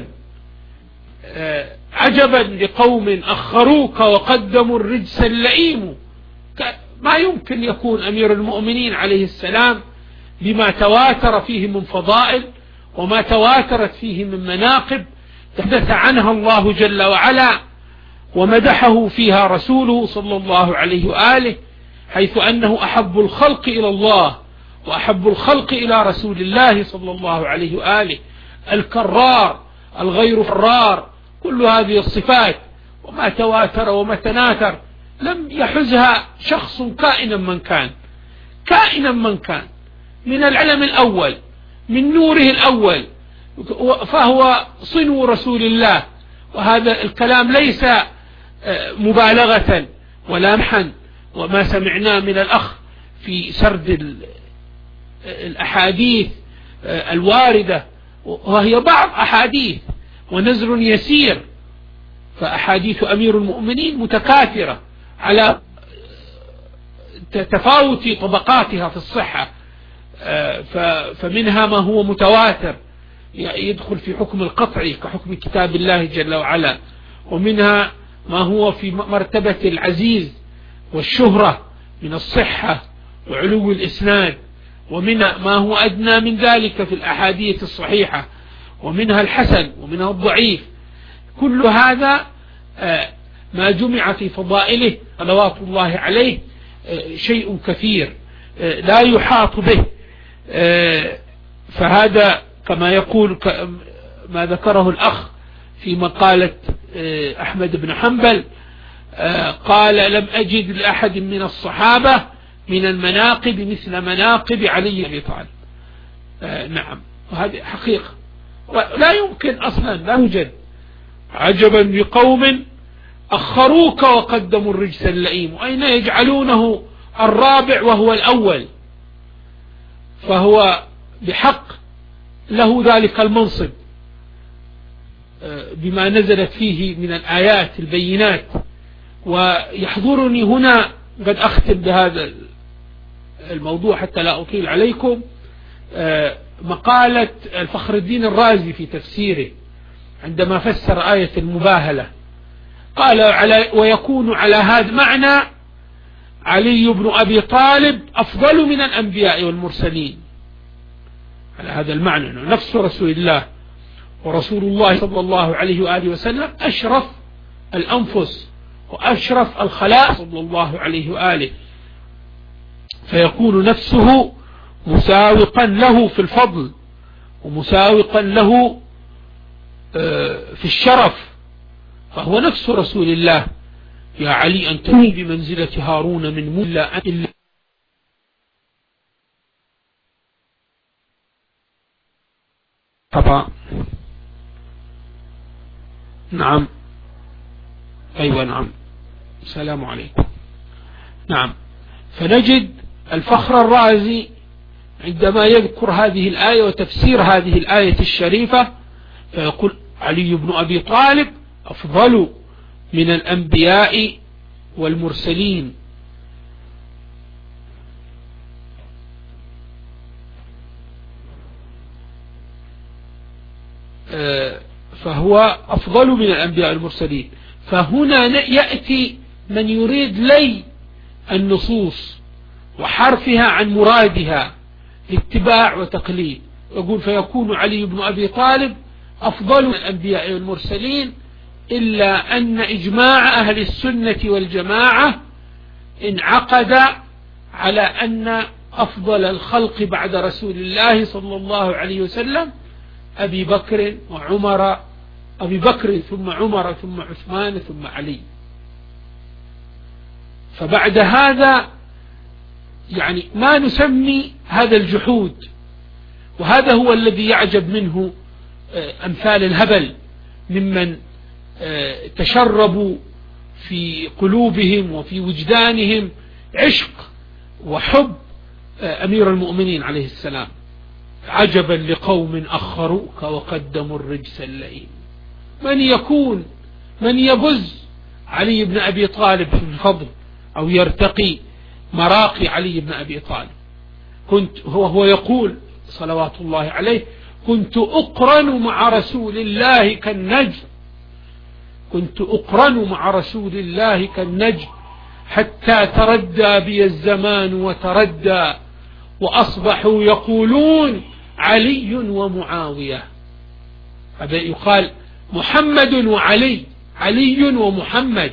عجبا لقوم أخروك وقدموا الرجس اللئيم، ما يمكن يكون أمير المؤمنين عليه السلام بما تواتر فيه من فضائل وما تواترت فيه من مناقب تحدث عنها الله جل وعلا ومدحه فيها رسوله صلى الله عليه وآله، حيث أنه أحب الخلق إلى الله وأحب الخلق إلى رسول الله صلى الله عليه وآله، الكرار الغير فرار، كل هذه الصفات وما تواتر وما تناثر لم يحزها شخص كائنا من كان، كائنا من كان، من العلم الأول من نوره الأول، فهو صنو رسول الله. وهذا الكلام ليس مبالغة ولا محن، وما سمعناه من الأخ في سرد الأحاديث الواردة، وهي بعض أحاديث ونزر يسير، فأحاديث أمير المؤمنين متكاثرة على تفاوت طبقاتها في الصحة، فمنها ما هو متواتر يدخل في حكم القطعي كحكم كتاب الله جل وعلا، ومنها ما هو في مرتبة العزيز والشهرة من الصحة وعلو الإسناد، ومنها ما هو أدنى من ذلك في الأحاديث الصحيحة، ومنها الحسن ومنها الضعيف. كل هذا ما جمع في فضائله صلوات الله عليه شيء كثير لا يحاط به. فهذا كما يقول ما ذكره الأخ في مقالة أحمد بن حنبل، قال لم أجد لأحد من الصحابة من المناقب مثل مناقب علي بن أبي طالب. نعم، وهذه حقيقة لا يمكن أصلا، لا يوجد. عجبا لقوم أخروك وقدموا الرجس اللئيم، أين يجعلونه الرابع وهو الأول؟ فهو بحق له ذلك المنصب بما نزلت فيه من الآيات البينات. ويحضرني هنا قد أختم بهذا الموضوع حتى لا أطيل عليكم مقالة الفخر الدين الرازي في تفسيره عندما فسر آية المباهلة، قال على ويكون على هذا معنى علي بن أبي طالب أفضل من الأنبياء والمرسلين، على هذا المعنى نفس رسول الله، ورسول الله صلى الله عليه وآله وسلم أشرف الأنفس وأشرف الخلائق صلى الله عليه وآله، فيكون نفسه مساوقا له في الفضل ومساوقا له في الشرف، فهو نفس رسول الله. يا علي أنتني بمنزلة هارون من ملا إلا طبعا. نعم أيوة نعم السلام عليكم. نعم، فنجد الفخر الرازي عندما يذكر هذه الآية وتفسير هذه الآية الشريفة فيقول علي بن أبي طالب أفضل من الأنبياء والمرسلين. فهو أفضل من الأنبياء والمرسلين. فهنا يأتي من يريد لي النصوص وحرفها عن مرادها اتباع وتقليد، يقول فيكون علي بن أبي طالب أفضل من الأنبياء والمرسلين، إلا أن إجماع أهل السنة والجماعة انعقد على أن أفضل الخلق بعد رسول الله صلى الله عليه وسلم أبي بكر وعمر، أبي بكر ثم عمر ثم عثمان ثم علي. فبعد هذا يعني ما نسمي هذا الجحود، وهذا هو الذي يعجب منه أمثال الهبل ممن تشربوا في قلوبهم وفي وجدانهم عشق وحب أمير المؤمنين عليه السلام. عجبا لقوم أخروك وقدموا الرجس اللئيم. من يكون من يبز علي بن أبي طالب في الفضل أو يرتقي مراقي علي بن أبي طالب. كنت هو, هو يقول صلوات الله عليه كنت أقرن مع رسول الله كالنجم، كنت أقرن مع رسول الله كالنجم حتى تردى بي الزمان وتردى وأصبحوا يقولون علي ومعاوية. هذا يقال محمد وعلي، علي ومحمد،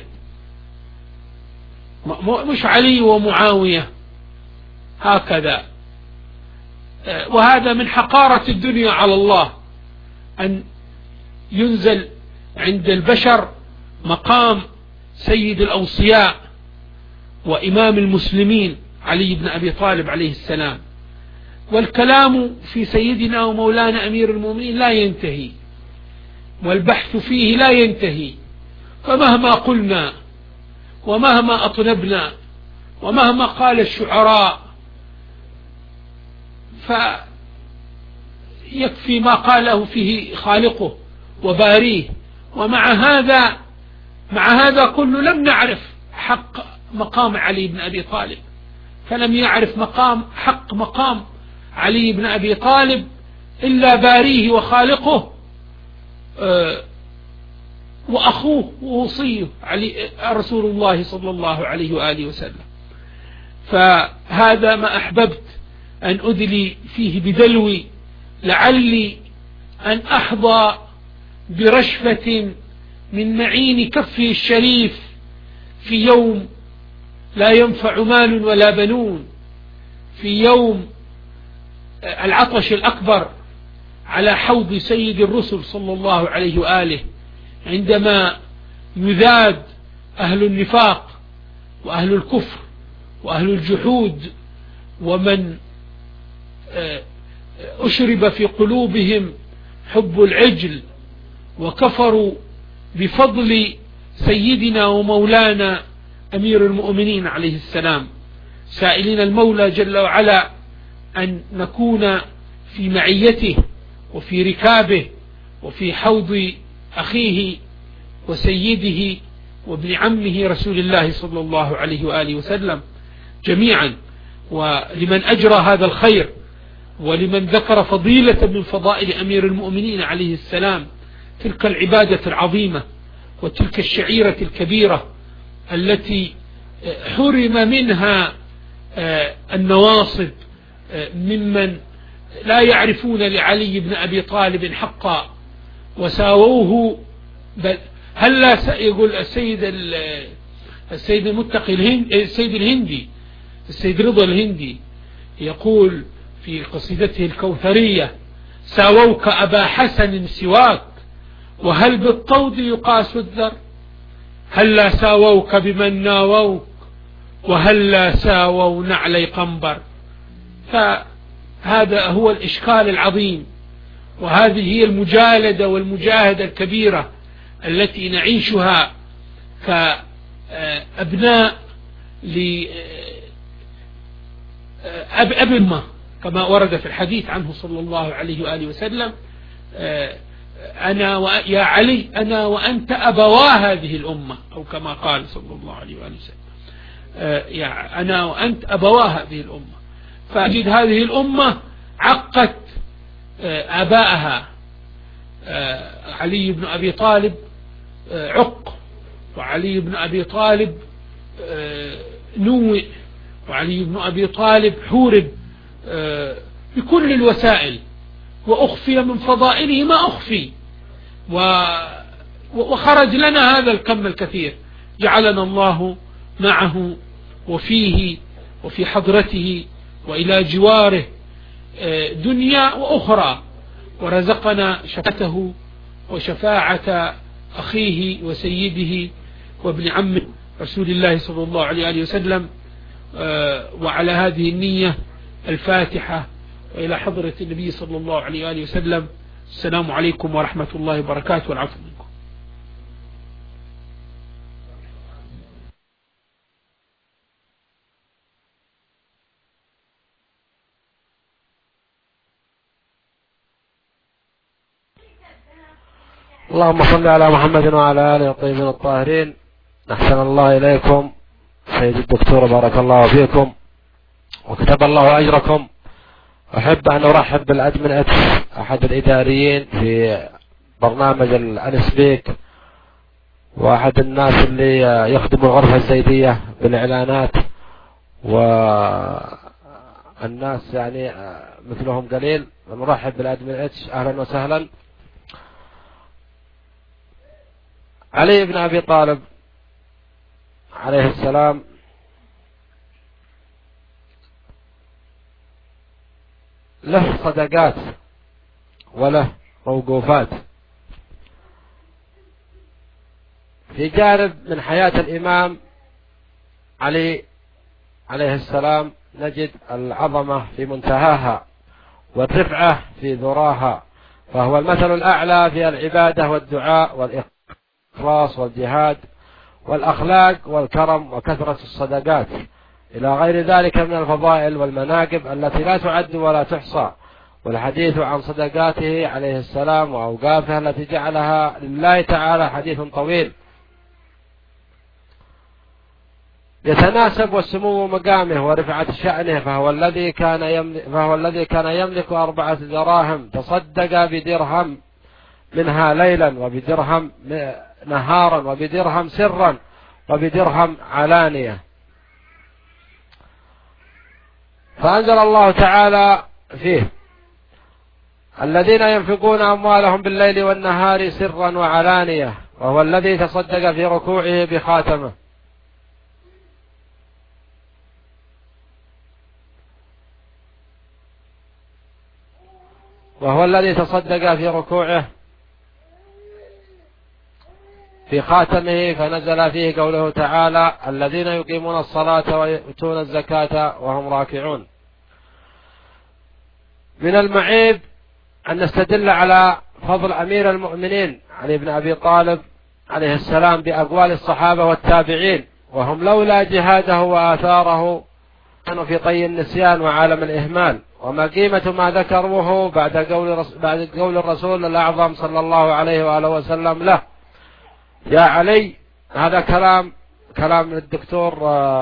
مش علي ومعاوية هكذا. وهذا من حقارة الدنيا على الله أن ينزل عند البشر مقام سيد الأوصياء وإمام المسلمين علي بن أبي طالب عليه السلام. والكلام في سيدنا ومولانا أمير المؤمنين لا ينتهي، والبحث فيه لا ينتهي، فمهما قلنا ومهما أطنبنا ومهما قال الشعراء فيكفي ما قاله فيه خالقه وباريه. ومع هذا مع هذا كله لم نعرف حق مقام علي بن أبي طالب، فلم يعرف مقام حق مقام علي بن أبي طالب إلا باريه وخالقه وأخوه ووصيه علي رسول الله صلى الله عليه وآله وسلم. فهذا ما أحببت أن أدلي فيه بدلوي، لعلي أن أحظى برشفة من معين كفه الشريف في يوم لا ينفع مال ولا بنون، في يوم العطش الأكبر على حوض سيد الرسل صلى الله عليه وآله، عندما يذاد أهل النفاق وأهل الكفر وأهل الجحود ومن أشرب في قلوبهم حب العجل وكفروا بفضل سيدنا ومولانا أمير المؤمنين عليه السلام، سائلين المولى جل وعلا أن نكون في معيته وفي ركابه وفي حوض أخيه وسيده وابن عمه رسول الله صلى الله عليه وآله وسلم جميعا. ولمن أجرى هذا الخير ولمن ذكر فضيلة من فضائل أمير المؤمنين عليه السلام تلك العبادة العظيمة وتلك الشعيرة الكبيرة التي حرم منها النواصب ممن لا يعرفون لعلي بن أبي طالب حقا وساووه. بل هل لا يقول السيد السيد المتقي الهندي السيد الهندي السيد رضا الهندي يقول في قصيدته الكوثرية: ساووك أبا حسن سواك وهل بالطود يقاس الذر، هل لا ساووك بمن ناووك وهل لا ساووا نعلي قنبر. فهذا هو الإشكال العظيم، وهذه هي المجالدة والمجاهدة الكبيرة التي نعيشها كأبناء لأبنة كما ورد في الحديث عنه صلى الله عليه وآله وسلم: أنا يا علي أنا وأنت أبوا هذه الأمة، أو كما قال صلى الله عليه وآله وسلم: يا أنا وأنت أبوا هذه الأمة. فأجد هذه الأمة عقت آباءها. علي بن أبي طالب عق، وعلي بن أبي طالب نوئ، وعلي بن أبي طالب حورب بكل الوسائل، وأخفي من فضائله ما أخفي، وخرج لنا هذا الكم الكثير. جعلنا الله معه وفيه وفي حضرته وإلى جواره دنيا وأخرى، ورزقنا شفاعته وشفاعة أخيه وسيده وابن عمه رسول الله صلى الله عليه وسلم. وعلى هذه النية الفاتحة وإلى حضرة النبي صلى الله عليه وسلم. السلام عليكم ورحمة الله وبركاته، والعفو منكم. اللهم صل على محمد وعلى آله الطيبين الطاهرين. أحسن الله إليكم سيد الدكتور، بارك الله فيكم وكتب الله أجركم. أحب أن أرحب بالأدمن إكس، أحد الإداريين في برنامج الأنسبيك، وأحد الناس اللي يخدم الغرفة الزيدية بالإعلانات، والناس يعني مثلهم قليل. نرحب بالأدمن إكس، أهلا وسهلا. علي بن أبي طالب عليه السلام له صدقات وله موقوفات. في جانب من حياة الإمام علي عليه السلام نجد العظمة في منتهاها والرفعة في ذراها، فهو المثل الأعلى في العبادة والدعاء والإخلاص والجهاد والأخلاق والكرم وكثرة الصدقات إلى غير ذلك من الفضائل والمناقب التي لا تعد ولا تحصى. والحديث عن صدقاته عليه السلام وأوقافه التي جعلها لله تعالى حديث طويل يتناسب وسمو مقامه ورفعة شأنه. فهو الذي كان يملك فهو الذي كان يملك أربعة دراهم تصدق بدرهم منها ليلا، وبدرهم نهارا، وبدرهم سرا، وبدرهم علانية. فأنزل الله تعالى فيه: الذين ينفقون أموالهم بالليل والنهار سرا وعلانية، وهو الذي تصدق في ركوعه بخاتمه. وهو الذي تصدق في ركوعه في خاتمه، فنزل فيه قوله تعالى: الذين يقيمون الصلاة ويؤتون الزكاة وهم راكعون. من المعيب أن نستدل على فضل أمير المؤمنين علي بن أبي طالب عليه السلام بأقوال الصحابة والتابعين، وهم لولا جهاده وآثاره كانوا في طي النسيان وعالم الإهمال. وما قيمة ما ذكروه بعد قول بعد قول الرسول الأعظم صلى الله عليه وآله وسلم له: يا علي. هذا كلام كلام الدكتور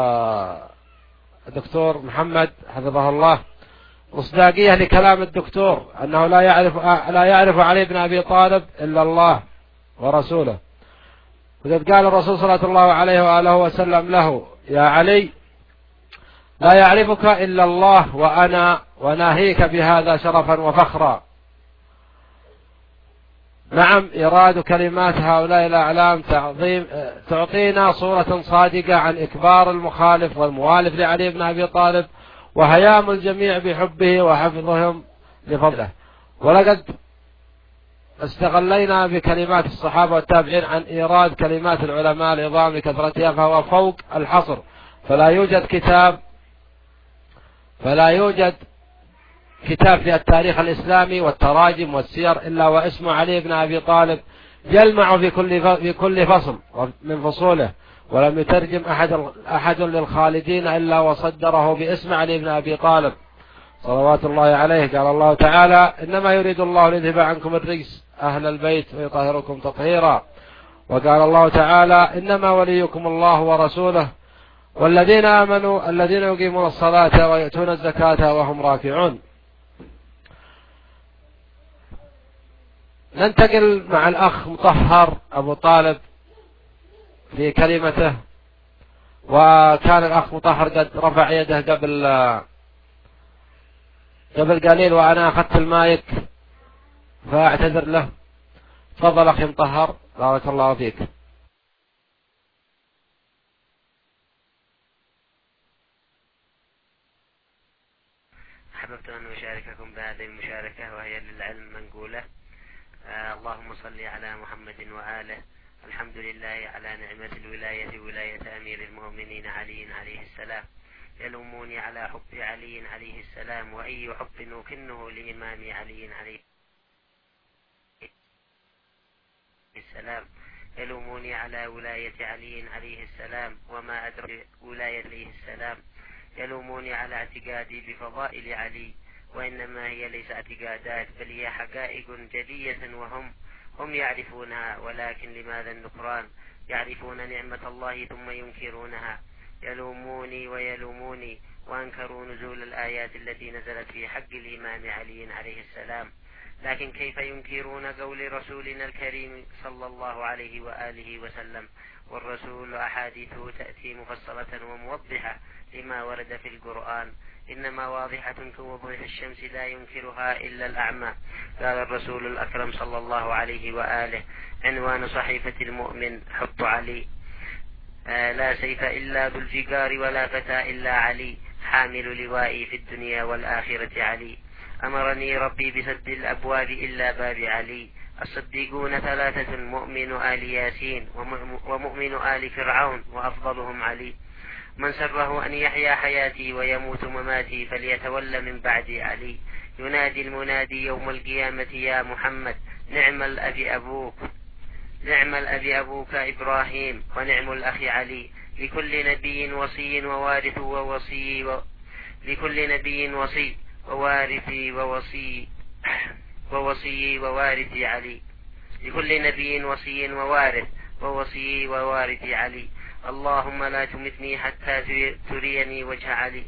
الدكتور محمد حفظه الله، مصداقية لكلام الدكتور أنه لا يعرف لا يعرف علي بن أبي طالب إلا الله ورسوله. وقد قال الرسول صلى الله عليه وآله وسلم له: يا علي، لا يعرفك إلا الله وأنا وناهيك بهذا شرفا وفخرا. نعم، إيراد كلمات هؤلاء الأعلام تعظيم تعطينا صورة صادقة عن إكبار المخالف والموالف لعلي بن أبي طالب، وهيام الجميع بحبه وحفظهم لفضله. ولقد استغلينا بكلمات الصحابة والتابعين عن إيراد كلمات العلماء العظام لكثرتها، فهو فوق الحصر. فلا يوجد كتاب فلا يوجد كتاب في التاريخ الإسلامي والتراجم والسير إلا واسم علي بن أبي طالب يلمع في كل في كل فصل من فصوله، ولم يترجم أحد أحد للخالدين إلا وصدره باسم علي بن أبي طالب صلوات الله عليه. قال الله تعالى: إنما يريد الله ليذهب عنكم الرجس أهل البيت ويطهركم تطهيرا. وقال الله تعالى: إنما وليكم الله ورسوله والذين آمنوا الذين يقيمون الصلاة ويؤتون الزكاة وهم راكعون. ننتقل مع الأخ مطهر أبو طالب في كلمته. وكان الأخ مطهر قد رفع يده قبل قبل قليل وأنا أخذت المايك فأعتذر له. تفضل أخي مطهر، بارك الله فيك. أحببت أن أشارككم بهذه المشاركة وهي للعلم منقولة. آه اللهم صل على محمد وآله. الحمد لله على نعمة الولاية، ولاية أمير المؤمنين علي عليه السلام. يلوموني على حب علي عليه السلام، وأي حب نكنه لإمام علي عليه السلام. يلوموني على ولاية علي عليه السلام وما أدرك ولاية عليه السلام. يلوموني على اعتقادي بفضائل علي، وإنما هي ليس اعتقادات بل هي حقائق جلية وهم هم يعرفونها، ولكن لماذا النكران؟ يعرفون نعمة الله ثم ينكرونها. يلوموني ويلوموني وأنكروا نزول الآيات التي نزلت في حق الإمام علي عليه السلام، لكن كيف ينكرون قول رسولنا الكريم صلى الله عليه وآله وسلم؟ والرسول أحاديثه تأتي مفصلة وموضحة لما ورد في القرآن، إنما واضحة كوضوح الشمس لا ينكرها إلا الأعمى. قال الرسول الأكرم صلى الله عليه وآله: عنوان صحيفة المؤمن حب علي. آه لا سيف إلا ذو الفقار ولا فتى إلا علي، حامل لوائي في الدنيا والآخرة علي. أمرني ربي بسد الأبواب إلا باب علي. الصديقون ثلاثة: مؤمن آل ياسين ومؤمن آل فرعون وأفضلهم علي. من سره أن يحيا حياتي ويموت مماتي فليتولى من بعدي علي. ينادي المنادي يوم القيامة: يا محمد نعم الأب أبوك نعم الأب أبوك إبراهيم ونعم الأخ علي. لكل نبي وصي ووارث ووصي و... لكل نبي وصي ووارثي ووصي ووصي ووارثي علي. لكل نبي وصي ووارث ووصي ووارثي علي. اللهم لا تمتني حتى تريني وجه علي.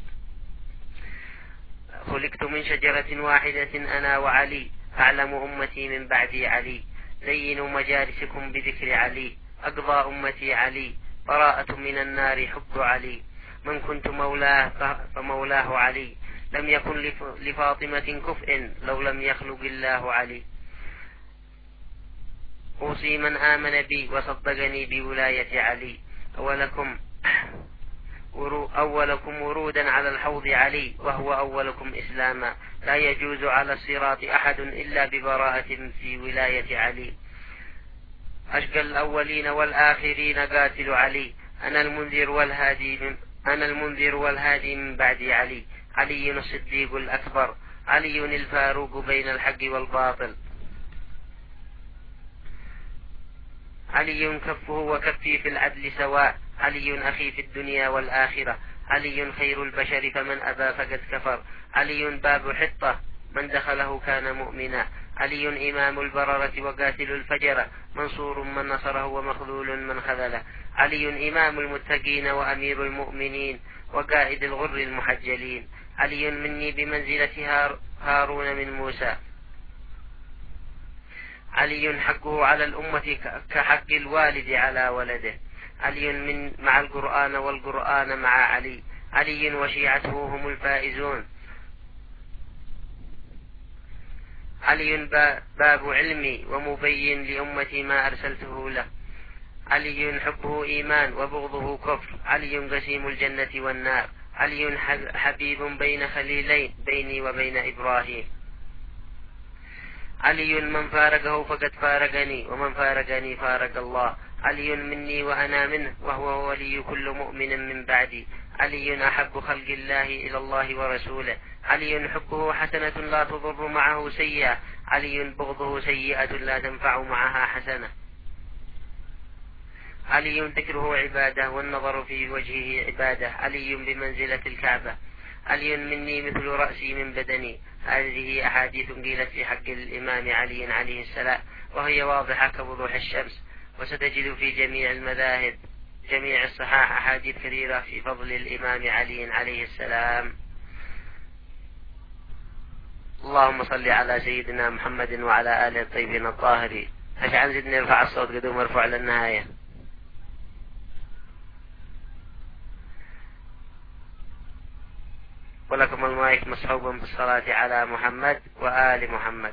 خلقت من شجرة واحدة أنا وعلي، أعلم أمتي من بعدي علي. زينوا مجالسكم بذكر علي، أقضى أمتي علي. براءة من النار حب علي. من كنت مولاه فمولاه علي. لم يكن لفاطمة كفء لو لم يخلق الله علي. أوصي من آمن بي وصدقني بولاية علي. أولكم أولكم ورودا على الحوض علي، وهو أولكم إسلاما. لا يجوز على الصراط أحد إلا ببراءة في ولاية علي. أشقى الأولين والآخرين قاتل علي. أنا المنذر والهادي من أنا المنذر والهادي من بعد علي. علي الصديق الأكبر، علي الفاروق بين الحق والباطل. علي كفه وكفي في العدل سواء. علي أخي في الدنيا والآخرة. علي خير البشر فمن أبى فقد كفر. علي باب حطة من دخله كان مؤمنا. علي إمام البررة وقاتل الفجر، منصور من نصره ومخذول من خذله. علي إمام المتقين وأمير المؤمنين وقائد الغر المحجلين. علي مني بمنزلة هار هارون من موسى. علي حقه على الأمة كحق الوالد على ولده. علي من مع القرآن والقرآن مع علي. علي وشيعته هم الفائزون. علي باب علمي ومبين لأمتي ما أرسلته له. علي حبه إيمان وبغضه كفر. علي قسيم الجنة والنار. علي حبيب بين خليلين بيني وبين إبراهيم. علي من فارقه فقد فارقني ومن فارقني فارق الله. علي مني وأنا منه وهو ولي كل مؤمن من بعدي. علي أحب خلق الله إلى الله ورسوله. علي حبه حسنة لا تضر معه سيئة. علي بغضه سيئة لا تنفع معها حسنة. علي ذكره عبادة والنظر في وجهه عبادة. علي بمنزلة الكعبة. علي مني مثل رأسي من بدني. هذه أحاديث قيلت في حق الإمام علي عليه السلام وهي واضحة كوضوح الشمس، وستجد في جميع المذاهب جميع الصحاح أحاديث كثيرة في فضل الإمام علي عليه السلام. اللهم صل على سيدنا محمد وعلى آله الطيبين الطاهرين. عشان زدنا نرفع الصوت قدوم مرفوع للنهاية. ولكم المايك مصحوبا بالصلاة على محمد وآل محمد.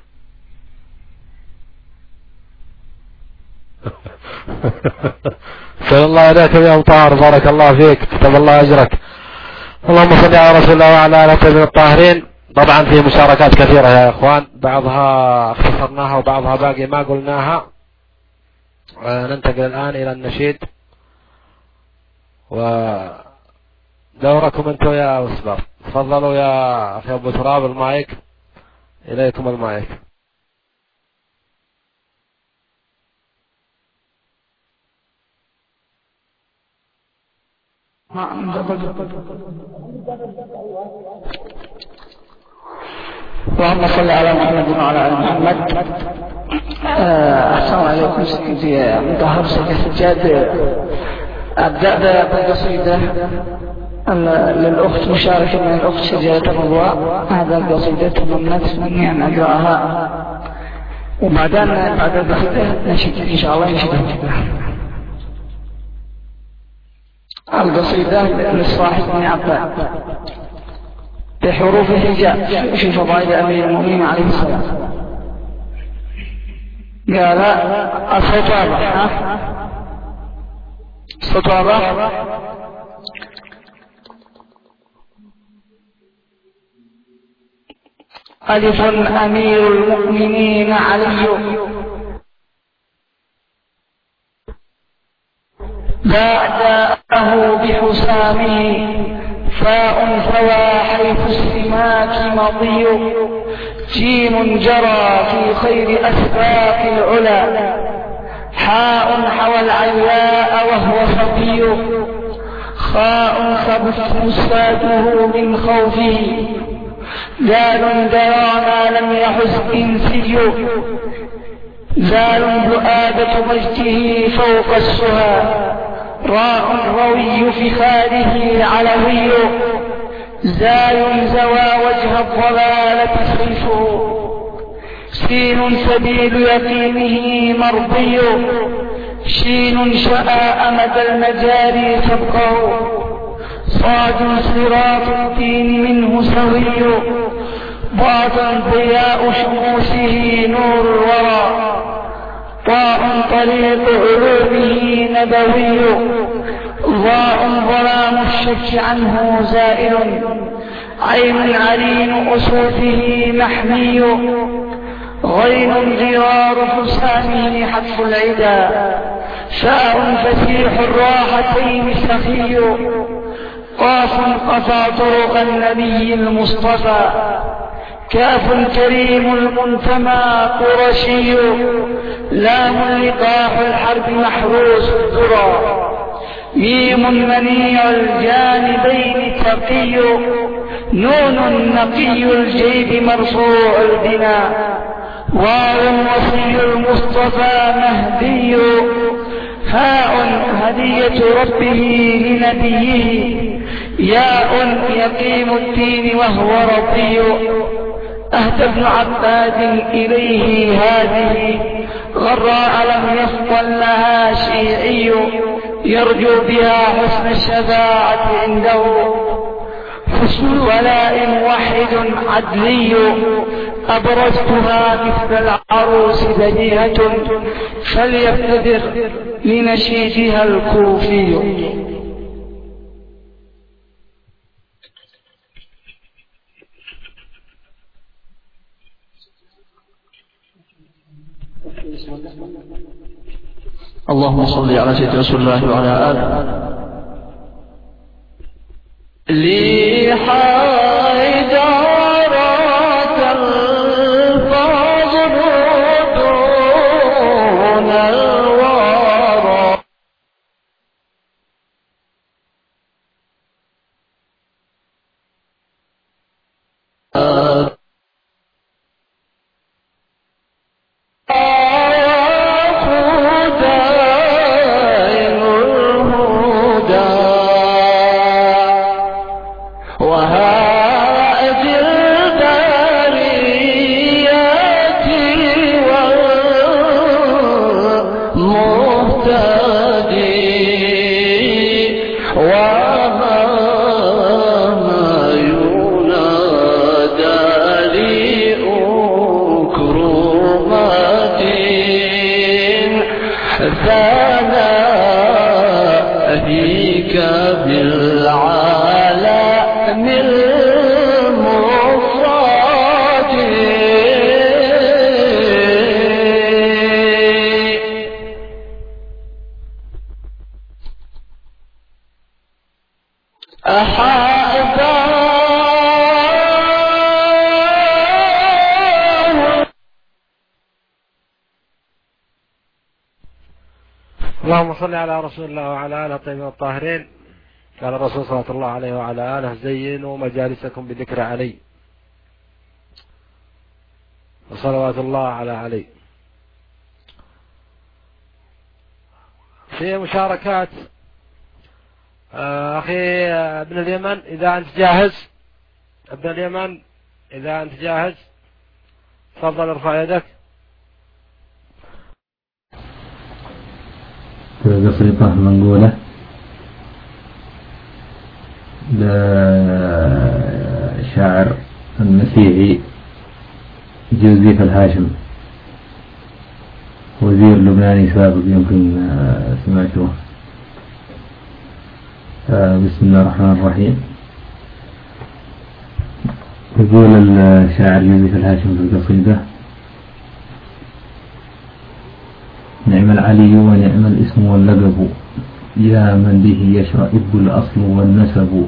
صلى الله عليك يا مطهر، بارك الله فيك، كتب الله أجرك. اللهم صل على رسول الله وعلى آله الطيبين الطاهرين. طبعا في مشاركات كثيرة يا إخوان، بعضها اختصرناها وبعضها باقي ما قلناها. ننتقل الآن إلى النشيد ودوركم أنتم يا أسباب. تفضلوا يا أخي أبو تراب، المايك إليكم المايك. اللهم صل على محمد وعلى آل محمد. أحسن عليكم سيدي مطهر سيدي السجاد. أبدأ بالقصيدة للأخت مشاركة من الأخت شجرة الرضوى. هذا القصيدة تمنت مني أن أقرأها، وبعدين بعد القصيدة نشيد إن شاء الله نشيدها. القصيدة للصاحب بن عباد بحروف الهجاء في فضائل أمير المؤمنين عليه السلام. قال الصوت واضح؟ الصوت واضح؟ ألف أمير المؤمنين علي بعده بحسامه فاء ثوى حيث السماك مضي جيم جرى في خير أسباق العلا حاء حوى العياء وهو صبي خاء خبث مساته من خوفه دال درى ما لم يحز إنسي زال ذؤابة مجده فوق السهى راء روي فخاذه علوي زال زوى وجه الضلالة سيفه سين سبيل يقينه مرضي شين شاء أمد المجاري سبقه صاد صراط الدين منه سوي ضاد ضياء شموسه نور الورى طاء طريق علومه نبوي ضاء ظلام الشك عنه زائل عين عرين أسوفه محمي غين غرار حسامه حتف العدا شاء فسيح الراحتين سخي قاف قطع طرق النبي المصطفى كاف كريم المنتمى قرشي لام لقاح الحرب محروس الذرى ميم منيع الجانبين تقي نون نقي الجيب مرفوع البناء واو وصي المصطفى مهدي هاء هدية ربه لنبيه ياء يقيم الدين وهو رضي أهدى ابن عباد إليه هذه غراء لم يفطن لها شيعي يرجو بها حسن الشفاعة عنده. حسن ولاء موحد عدلي أبرزتها مثل العروس بديهة فليبتدر لنشيدها الكوفي. اللهم صل على سيدنا رسول الله وعلى آله. لي حيدرات الفضل دون الورى اللهم صل على رسول الله وعلى آله الطيبين الطاهرين. قال الرسول صلى الله عليه وعلى آله زينوا مجالسكم بذكر علي وصلوات الله على علي. في مشاركات أخي ابن اليمن إذا أنت جاهز. ابن اليمن إذا أنت جاهز تفضل ارفع يدك. قصيدة منقولة لشاعر المسيحي جوزيف الهاشم، وزير لبناني سابق يمكن سمعتوه. بسم الله الرحمن الرحيم. يقول الشاعر جوزيف الهاشم في القصيدة: نعم العلي ونعم الاسم واللقب، يا من به يشرئب الأصل والنسب.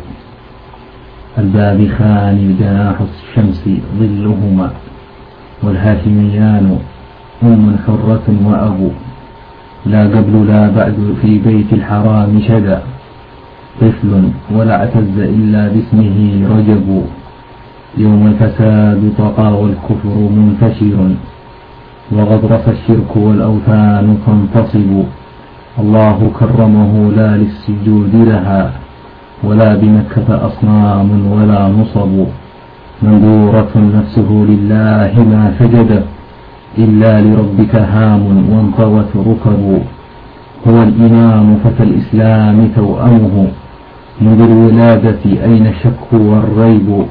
البابخان جناح الشمس ظلهما، والهاشميان أم حرة وأبو. لا قبل لا بعد في بيت الحرام شدى، طفل ولا اعتز إلا باسمه رجب. يوم الفساد طغى والكفر منتشر، وغضرف الشرك والأوثان تنتصب. الله كرمه لا للسجود لها، ولا بمكة أصنام ولا نصب. منذورة نفسه لله ما سجد، إلا لربك هام وانطوت ركب. هو الإمام فتى الإسلام توأمه، منذ الولادة أين الشك والريب.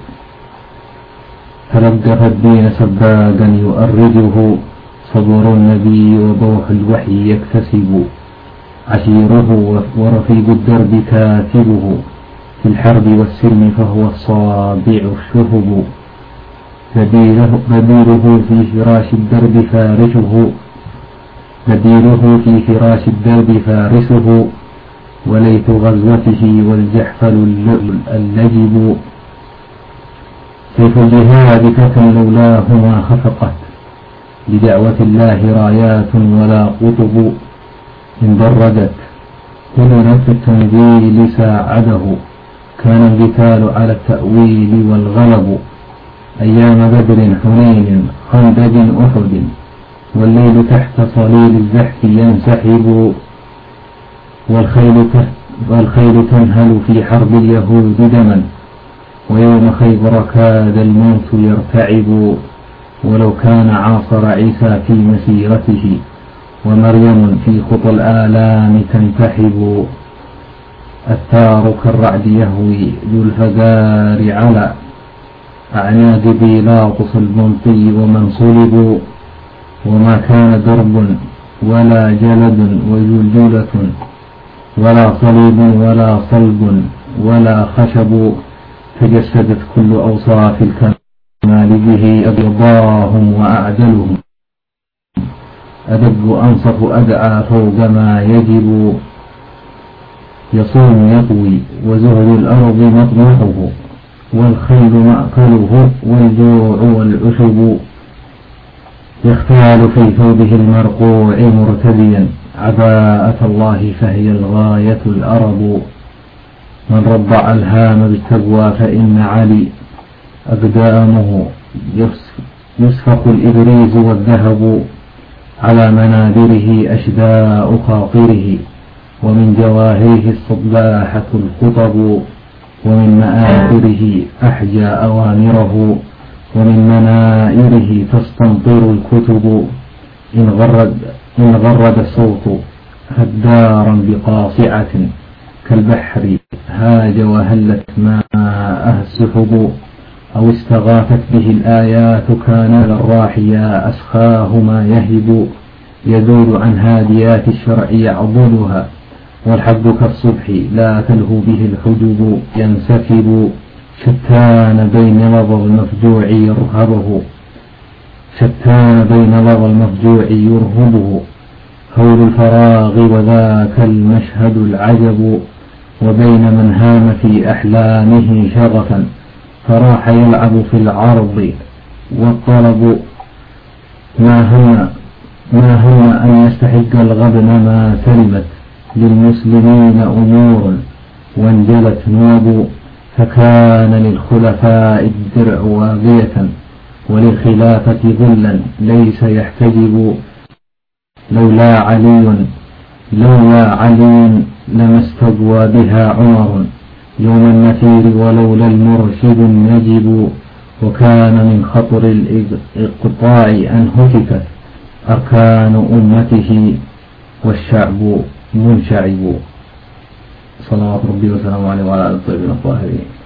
تلقف الدين سباقا يؤرجه، صبر النبي وضوح الوحي يكتسب. عشيره ورفيق الدرب كاتبه، في الحرب والسلم فهو الصابع الشهب. بديره في فراش الدرب فارسه، بديره في فراش الدرب فارسه. وليت غزوته والجحفل اللجب. سيف الجهاد فتى لولاه ما خفقت، لدعوة الله رايات ولا قطب. إن بردت كل نفس التنزيل ساعده، كان القتال على التأويل والغلب. أيام بدر حنين خندق أحد، والليل تحت صليل الزحف ينسحب. والخيل, والخيل تنهل في حرب اليهود دما، ويوم خيبر كاد الموت يرتعب، ولو كان عاصر عيسى في مسيرته، ومريم في خطى الآلام تنتحب. الثار كالرعد يهوي ذو الفجار على أعناق بيلاطس البنطي ومن صلبوا، وما كان درب ولا جلد وجلجلة ولا صليب ولا صلب ولا خشب، تجسدت كل أوصاف الكمال به أبيضاهم وأعدلهم، أدب أنصف أدعى فوق ما يجب، يصوم يطوي وزهد الأرض مطمحه، والخيل مأكله والجوع والعشب، يختال في ثوبه المرقوع مرتديا عباءة الله فهي الغاية الأرب، من رضع الهام بالتقوى فإن علي أقدامه يسفق الإبريز والذهب، على منابره أشداء خاطره، ومن جواهره الصباحة الخطب، ومن مآثره أحجى أوامره، ومن منائره تستمطر الكتب، إن غرد, إن غرد الصوت هدارا بقاصعة كالبحر هاج وهلت ماءها السحب، أو استغاثت به الآيات كان للراحيا أسخاه ما يهب، يدور عن هاديات الشرع يعضلها، والحب كالصبح لا تلهو به الحجب، ينسكب شتان بين لظى المفجوع يرهبه، شتان بين لظى المفجوع يرهبه، هول الفراغ وذاك المشهد العجب، وبين من هام في أحلامه شغفا فراح يلعب في العرض والطلب، ما هم ما هم أن يستحق الغبن ما سلمت للمسلمين أمور وانجلت نوب، فكان للخلفاء الدرع واغية وللخلافة ذلا ليس يحتجب، لولا علي لولا علي لما استقوى بها عمر يوم النفير، ولولا المرشد النجب، وكان من خطر الإقطاع أن هتكت أركان أمته والشعب منشعب. صلوات ربي وسلامه عليه وعلى آله الطيبين الطاهرين.